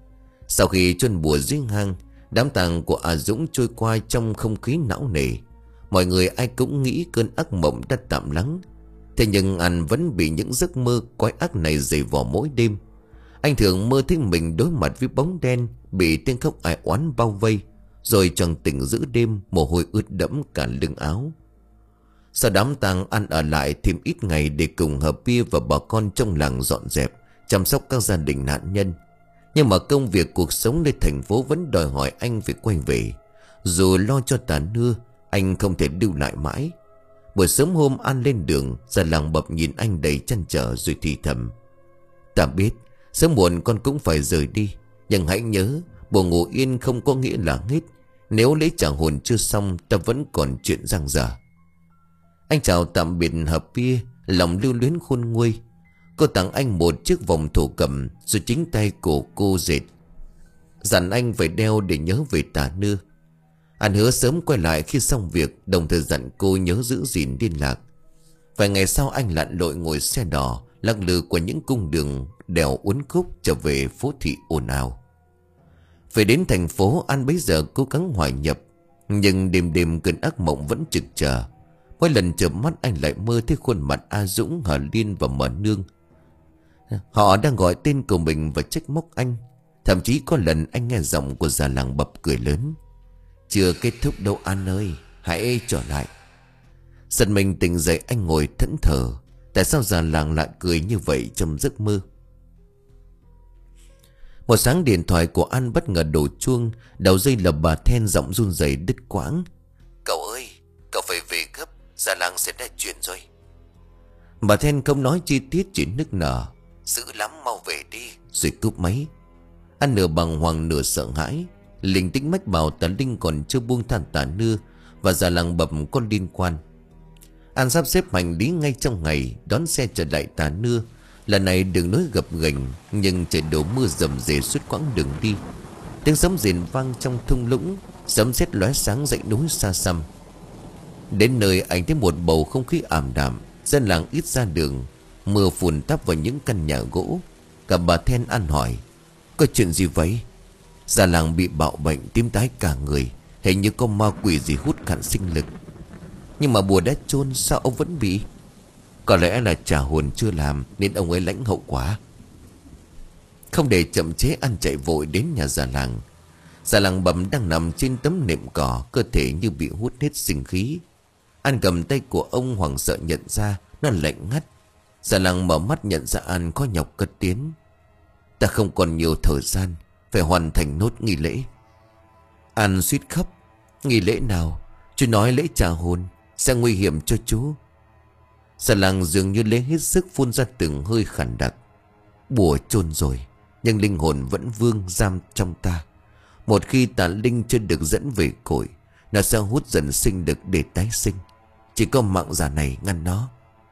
Sau khi chôn bùa dưới hang, đám tang của A Dũng trôi qua trong không khí não nề. Mọi người ai cũng nghĩ cơn ác mộng đã tạm lắng. Thế nhưng anh vẫn bị những giấc mơ quái ác này dày vò mỗi đêm. Anh thường mơ thấy mình đối mặt với bóng đen, bị tiếng khóc ai oán bao vây, rồi choàng tỉnh giữa đêm, mồ hôi ướt đẫm cả lưng áo. Sau đám tang, anh ở lại thêm ít ngày để cùng Hợp Bia và bà con trong làng dọn dẹp, chăm sóc các gia đình nạn nhân. Nhưng mà công việc cuộc sống nơi thành phố vẫn đòi hỏi anh phải quay về. Dù lo cho Tà Nưa, anh không thể lưu lại mãi. Buổi sớm hôm anh lên đường, Già Làng Bập nhìn anh đầy trăn trở rồi thì thầm: "Ta biết sớm muộn con cũng phải rời đi, nhưng hãy nhớ, buồn ngủ yên không có nghĩa là hết. Nếu lễ trả hồn chưa xong, ta vẫn còn chuyện dang dở." Anh chào tạm biệt Hợp Bia, lòng lưu luyến khôn nguôi. Cô tặng anh một chiếc vòng thổ cầm, rồi chính tay cổ cô dệt, dặn anh phải đeo để nhớ về Tà Nưa. Anh hứa sớm quay lại khi xong việc, đồng thời dặn cô nhớ giữ gìn liên lạc. Vài ngày sau, anh lặn lội ngồi xe đò lắc lư qua những cung đường đèo uốn khúc trở về phố thị ồn ào. Về đến thành phố, anh bấy giờ cố gắng hòa nhập, nhưng đêm đêm cơn ác mộng vẫn trực chờ. Mỗi lần chợp mắt anh lại mơ thấy khuôn mặt A Dũng, Hà Liên và Mờ Nương. Họ đang gọi tên của mình và trách móc anh. Thậm chí có lần anh nghe giọng của Già Làng Bập cười lớn: "Chưa kết thúc đâu An ơi, hãy trở lại." Giật mình tỉnh dậy, anh ngồi thẫn thờ. Tại sao Già Làng lại cười như vậy trong giấc mơ? Một sáng điện thoại của An bất ngờ đổ chuông. Đầu dây là bà Then, giọng run rẩy đứt quãng: "Cậu ơi, cậu phải về gấp, Già Làng sẽ ra chuyện rồi." Bà Then không nói chi tiết, chỉ nức nở: "Dữ lắm, mau về đi." Rồi cúp máy. Anh nửa bàng hoàng nửa sợ hãi. Linh tính mách bảo Tà Linh còn chưa buông than Tà Nưa và Già Làng Bập có liên quan. Anh sắp xếp hành lý ngay trong ngày, đón xe trở lại Tà Nưa. Lần này đường nối gập ghềnh, nhưng trời đổ mưa rầm rề suốt quãng đường đi. Tiếng sấm rền vang trong thung lũng, sấm sét lóe sáng dãy núi xa xăm. Đến nơi, anh thấy một bầu không khí ảm đạm. Dân làng ít ra đường, mưa phùn tắp vào những căn nhà gỗ. Cả bà Then ăn hỏi: "Có chuyện gì vậy?" Già làng bị bạo bệnh, tím tái cả người, hình như có ma quỷ gì hút cạn sinh lực. "Nhưng mà bùa đã chôn, sao ông vẫn bị?" "Có lẽ là trả hồn chưa làm nên ông ấy lãnh hậu quả." Không để chậm chế, anh chạy vội đến nhà già làng. Già làng Bập đang nằm trên tấm nệm cỏ, cơ thể như bị hút hết sinh khí. Anh cầm tay của ông, hoảng sợ nhận ra nó lạnh ngắt. Già làng mở mắt nhận ra anh, khó nhọc cất tiếng: "Ta không còn nhiều thời gian, phải hoàn thành nốt nghi lễ." Anh suýt khóc: "Nghi lễ nào? Chú nói lễ trả hồn sẽ nguy hiểm cho chú." Già làng dường như lấy hết sức, phun ra từng hơi khàn đặc: "Bùa chôn rồi, nhưng linh hồn vẫn vương giam trong ta. Một khi tà linh chưa được dẫn về cội, nó sẽ hút dần sinh lực để tái sinh. Chỉ có mạng già này ngăn nó."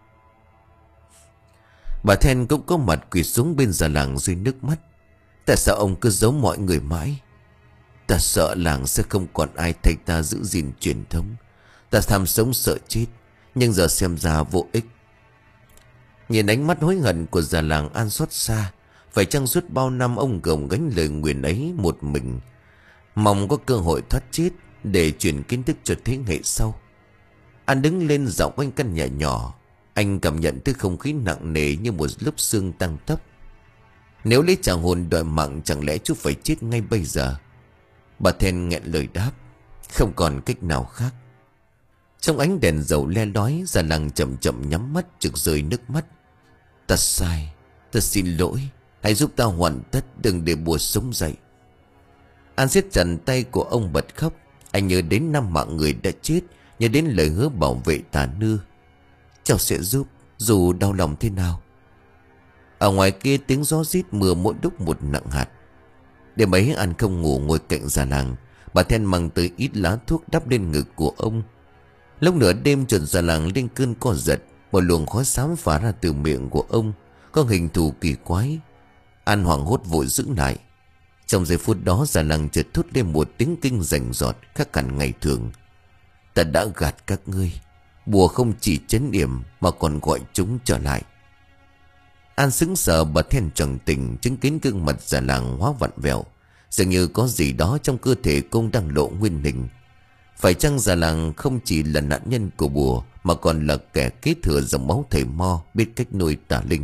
Bà Then cũng có mặt, quỳ xuống bên già làng rơi nước mắt: "Tại sao ông cứ giấu mọi người mãi? Ta sợ làng sẽ không còn ai thay ta giữ gìn truyền thống. Ta tham sống sợ chết, nhưng giờ xem ra vô ích." Nhìn ánh mắt hối hận của già làng, An xót xa. Phải chăng suốt bao năm ông gồng gánh lời nguyền ấy một mình, mong có cơ hội thoát chết để truyền kiến thức cho thế hệ sau? An đứng lên dạo quanh căn nhà nhỏ. Anh cảm nhận thứ không khí nặng nề như một lớp xương tăng tấp. Nếu lấy trả hồn đòi mạng, chẳng lẽ chú phải chết ngay bây giờ? Bà Then nghẹn lời đáp: "Không còn cách nào khác." Trong ánh đèn dầu le lói, già làng chậm chậm nhắm mắt, trực rơi nước mắt: "Ta sai, ta xin lỗi. Hãy giúp ta hoàn tất, đừng để bùa sống dậy." An siết chặt tay của ông bật khóc. Anh nhớ đến năm mạng người đã chết, nhớ đến lời hứa bảo vệ Tà Nưa. "Cháu sẽ giúp, dù đau lòng thế nào." Ở ngoài kia tiếng gió rít, mưa mỗi lúc một nặng hạt. Đêm ấy An không ngủ, ngồi cạnh già làng. Bà Then mang tới ít lá thuốc đắp lên ngực của ông. Lúc nửa đêm, chuẩn già làng lên cơn co giật. Một luồng khói xám phả ra từ miệng của ông, có hình thù kỳ quái. An hoảng hốt vội giữ lại. Trong giây phút đó, già làng chợt thốt lên một tiếng kinh rành rọt khác hẳn ngày thường: "Ta đã gạt các ngươi. Bùa không chỉ trấn yểm mà còn gọi chúng trở lại." An sững sờ, bà Then choàng tỉnh, chứng kiến gương mặt già làng hóa vặn vẹo. Dường như có gì đó trong cơ thể cũng đang lộ nguyên hình. Phải chăng già làng không chỉ là nạn nhân của bùa, mà còn là kẻ kế thừa dòng máu thầy Mo biết cách nuôi tà linh?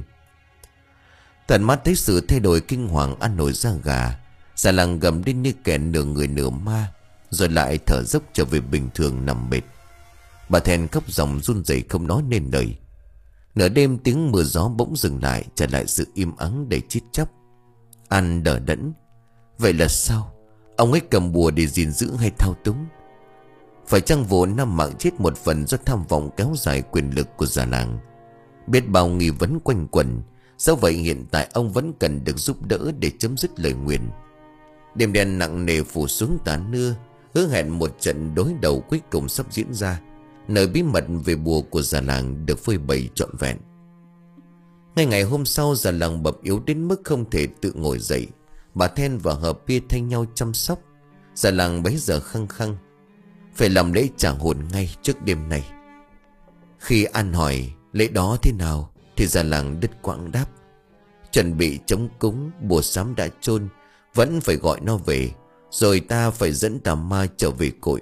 Tận mắt thấy sự thay đổi kinh hoàng ăn nổi da gà. Già làng gầm lên như kẻ nửa người nửa ma, rồi lại thở dốc trở về bình thường nằm mệt. Bà Then khóc ròng run rẩy không nói nên lời. Nửa đêm tiếng mưa gió bỗng dừng lại, trở lại sự im ắng đầy chít chóc. An đờ đẫn. Vậy là sao? Ông ấy cầm bùa để gìn giữ hay thao túng? Phải chăng vụ năm mạng chết một phần do tham vọng kéo dài quyền lực của già làng? Biết bao nghi vấn quanh quẩn, dẫu vậy hiện tại ông vẫn cần được giúp đỡ để chấm dứt lời nguyền. Đêm đen nặng nề phủ xuống Tà Nưa, hứa hẹn một trận đối đầu cuối cùng sắp diễn ra. Nơi bí mật về bùa của già làng được phơi bày trọn vẹn. Ngay ngày hôm sau, già làng bập yếu đến mức không thể tự ngồi dậy. Bà Then và Hợp Pia thay nhau chăm sóc. Già làng bấy giờ khăng khăng phải làm lễ trả hồn ngay trước đêm này. Khi An hỏi lễ đó thế nào, thì già làng đứt quãng đáp: chuẩn bị chống cúng, bùa sám đã chôn, vẫn phải gọi nó về, rồi ta phải dẫn tà ma trở về cội.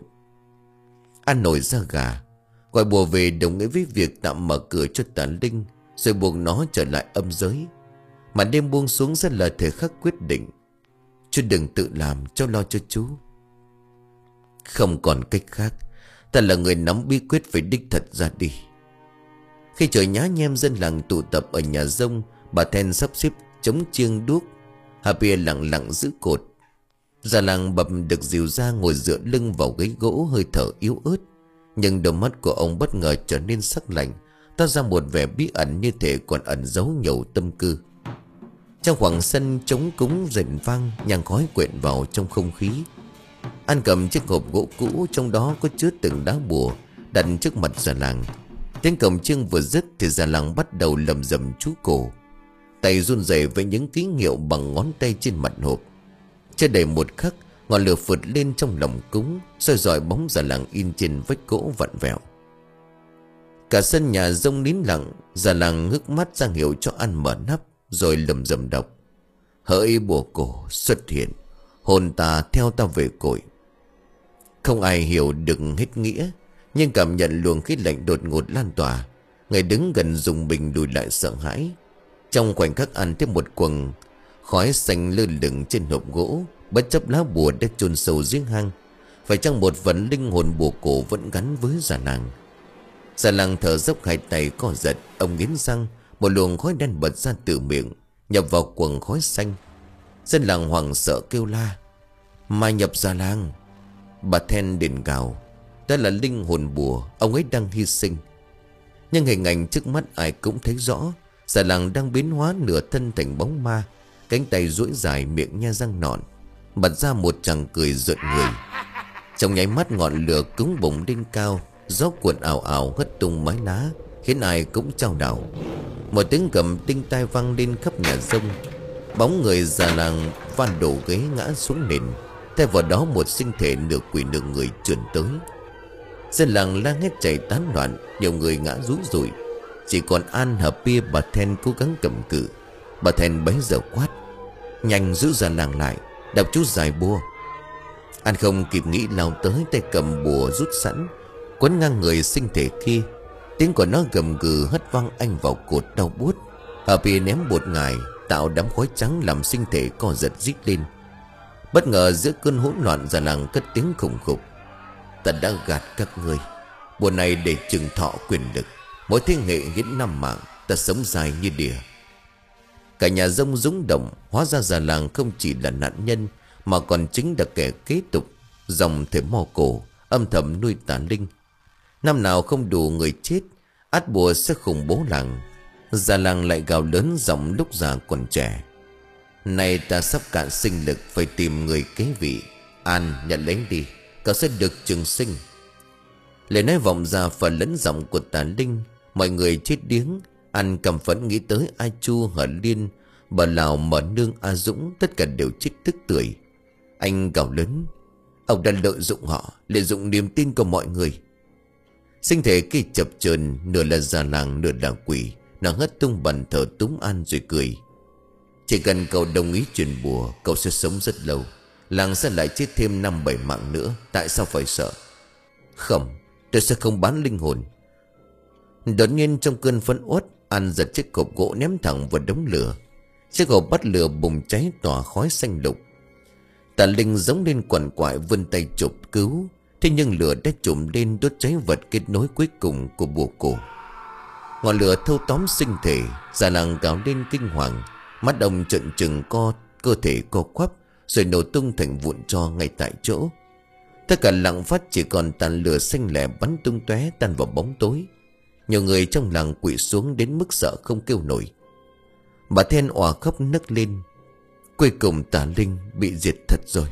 An nổi da gà. Gọi bùa về đồng nghĩa với việc tạm mở cửa cho tà linh, rồi buộc nó trở lại âm giới. Màn đêm buông xuống rất là thời khắc quyết định. Chú đừng tự làm, cháu lo cho chú. Không còn cách khác, ta là người nắm bí quyết, phải đích thật ra đi. Khi trời nhá nhem, dân làng tụ tập ở nhà rông. Bà Then sắp xếp chống chiêng đuốc, Happy lặng lặng giữ cột. Già làng bập được dìu ra ngồi dựa lưng vào ghế gỗ, hơi thở yếu ớt. Nhưng đôi mắt của ông bất ngờ trở nên sắc lạnh, toát ra một vẻ bí ẩn như thể còn ẩn giấu nhiều tâm tư. Trong khoảng sân trống cúng rền vang, nhang khói quyện vào trong không khí. An cầm chiếc hộp gỗ cũ, trong đó có chứa từng đá bùa, đặt trước mặt già làng. Tiếng cổng chiêng vừa dứt thì già làng bắt đầu lầm rầm chú cổ, tay run rẩy với những ký hiệu bằng ngón tay trên mặt hộp. Chưa đầy một khắc, ngọn lửa phụt lên trong lòng cúng, soi rọi bóng già làng in trên vách gỗ vặn vẹo. Cả sân nhà rông nín lặng. Già làng ngước mắt ra hiệu cho An mở nắp, rồi lầm rầm đọc: hỡi bùa cổ xuất hiện, hồn ta theo ta về cội. Không ai hiểu được hết nghĩa, nhưng cảm nhận luồng khí lạnh đột ngột lan tỏa. Người đứng gần dùng mình lùi lại sợ hãi. Trong khoảnh khắc An thêm một quầng khói xanh lơ lửng trên hộp gỗ, bất chấp lá bùa đã chôn sâu dưới hang. Phải chăng một phần linh hồn bùa cổ vẫn gắn với già làng? Già làng thở dốc, hai tay co giật. Ông nghiến răng, một luồng khói đen bật ra từ miệng, nhập vào quầng khói xanh. Dân làng hoảng sợ kêu la: ma nhập già làng! Bà Then đền gào: đó là linh hồn bùa, ông ấy đang hy sinh. Nhưng hình ảnh trước mắt ai cũng thấy rõ. Già làng đang biến hóa nửa thân thành bóng ma, cánh tay duỗi dài, miệng nhe răng nhọn, bật ra một tràng cười rợn người. Trong nháy mắt, ngọn lửa cứng bùng lên cao, gió cuộn ào ào hất tung mái lá, khiến ai cũng chao đảo. Một tiếng gầm tinh tai vang lên khắp nhà rông. Bóng người già làng van đổ ghế ngã xuống nền. Thay vào đó một sinh thể nửa quỷ nửa người trườn tới. Dân làng la hét chạy tán loạn, nhiều người ngã rúi rủi. Chỉ còn An, Hợp Pia, bà Then cố gắng cầm cự. Bà Then bấy giờ quát: nhanh, giữ già làng lại, đọc chú giải bùa. An không kịp nghĩ, lao tới, tay cầm bùa rút sẵn, quấn ngang người sinh thể kia. Tiếng của nó gầm gừ hất văng anh vào cột đau buốt. Hợp Pia ném bột ngải, tạo đám khói trắng làm sinh thể co giật rít lên. Bất ngờ giữa cơn hỗn loạn, già làng cất tiếng khủng khục: ta đã gạt các ngươi, bùa này để trừng thọ quyền lực, mỗi thế hệ hiến năm mạng, ta sống dài như đỉa. Cả nhà rông rúng động. Hóa ra già làng không chỉ là nạn nhân, mà còn chính là kẻ kế tục dòng thể Mo cổ, âm thầm nuôi tà linh. Năm nào không đủ người chết, át bùa sẽ khủng bố làng. Già làng lại gào lớn giọng lúc già còn trẻ: này ta sắp cạn sinh lực, phải tìm người kế vị. An, nhận lấy đi, cậu sẽ được trường sinh. Lời nói vọng ra phần lẫn giọng của tà linh. Mọi người chết điếng. An cầm phẫn nghĩ tới A Chu, Hở Liên, bà Lào, Mở Nương, A Dũng, tất cả đều chết tức tưởi. Anh gào lớn: ông đã lợi dụng họ, lợi dụng niềm tin của mọi người. Sinh thể kia chập chờn, nửa là già làng, nửa là quỷ. Nó hất tung bàn thờ túm An rồi cười: chỉ cần cậu đồng ý truyền bùa, cậu sẽ sống rất lâu. Làng sẽ lại chết thêm năm bảy mạng nữa. Tại sao phải sợ? Không, tôi sẽ không bán linh hồn. Đột nhiên trong cơn phẫn uất, An giật chiếc hộp gỗ ném thẳng vào đống lửa. Chiếc hộp bắt lửa bùng cháy tỏa khói xanh lục. Tà Linh giống lên quằn quại vươn tay chụp cứu. Thế nhưng lửa đã trùm lên đốt cháy vật kết nối cuối cùng của bùa cổ. Ngọn lửa thâu tóm sinh thể. Già làng gào lên kinh hoàng. Mắt ông trợn trừng co, cơ thể co quắp, rồi nổ tung thành vụn tro ngay tại chỗ. Tất cả lặng phát chỉ còn tàn lửa xanh lẻ bắn tung tóe tan vào bóng tối. Nhiều người trong làng quỵ xuống đến mức sợ không kêu nổi. Bà Then òa khóc nấc lên. Cuối cùng Tà Linh bị diệt thật rồi.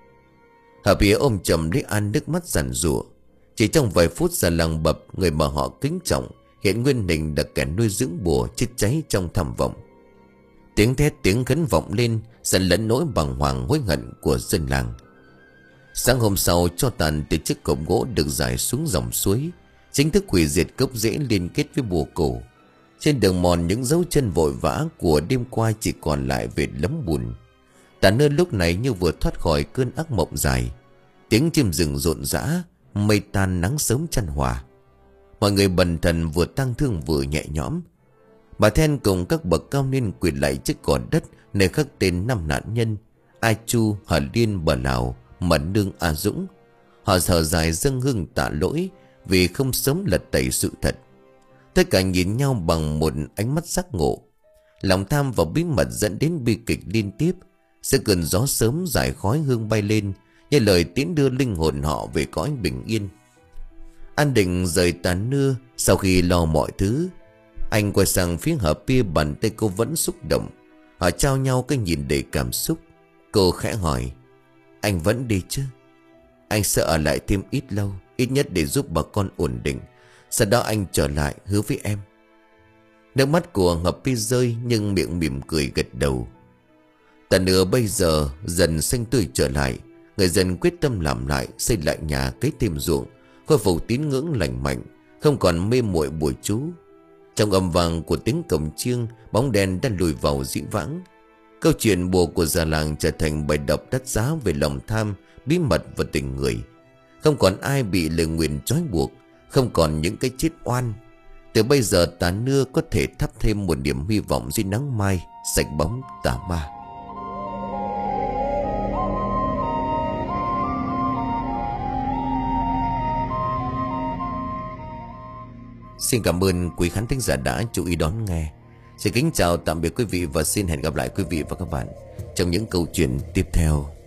Hà Bía ôm chầm lấy An, nước mắt giàn giụa. Chỉ trong vài phút già làng Bập, người mà họ kính trọng, hiện nguyên hình là kẻ nuôi dưỡng bùa chết cháy trong tham vọng. Tiếng thét tiếng khấn vọng lên, dần lẫn nỗi bàng hoàng hối hận của dân làng. Sáng hôm sau, tro tàn từ chiếc cổng gỗ được rải xuống dòng suối, chính thức hủy diệt gốc rễ liên kết với bùa cổ. Trên đường mòn, những dấu chân vội vã của đêm qua chỉ còn lại vệt lấm bùn. Tà Nưa lúc này như vừa thoát khỏi cơn ác mộng dài. Tiếng chim rừng rộn rã, mây tan nắng sớm chan hòa. Mọi người bần thần vừa tang thương vừa nhẹ nhõm. Bà Then cùng các bậc cao niên quỳ lại chiếc cỏ đất nơi khắc tên năm nạn nhân: Ai Chu, Hà Liên, Bà Lào, Mận Nương, A Dũng. Họ thở dài dâng hương tạ lỗi vì không sớm lật tẩy sự thật. Tất cả nhìn nhau bằng một ánh mắt giác ngộ. Lòng tham và bí mật dẫn đến bi kịch liên tiếp. Sẽ cơn gió sớm giải khói hương bay lên, như lời tiễn đưa linh hồn họ về cõi bình yên. An định rời Tà Nưa. Sau khi lo mọi thứ, anh quay sang phía Hà Pia, bàn tay cô vẫn xúc động. Họ trao nhau cái nhìn đầy cảm xúc. Cô khẽ hỏi: Anh vẫn đi chứ? Anh sẽ ở lại thêm ít lâu, ít nhất để giúp bà con ổn định. Sau đó anh trở lại, hứa với em. Nước mắt của Hà Pia rơi, nhưng miệng mỉm cười gật đầu. Tà Nưa bây giờ dần xanh tươi trở lại. Người dân quyết tâm làm lại, xây lại nhà, cấy thêm ruộng, khôi phục tín ngưỡng lành mạnh, không còn mê muội bùa chú. Trong âm vang của tiếng cổng chiêng, bóng đèn đã lùi vào dĩ vãng. Câu chuyện bùa của già làng trở thành bài đọc đắt giá về lòng tham, bí mật và tình người. Không còn ai bị lời nguyền trói buộc, không còn những cái chết oan. Từ bây giờ Tà Nưa có thể thắp thêm một điểm hy vọng dưới nắng mai sạch bóng tà ma. Xin cảm ơn quý khán thính giả đã chú ý đón nghe. Xin kính chào tạm biệt quý vị và xin hẹn gặp lại quý vị và các bạn trong những câu chuyện tiếp theo.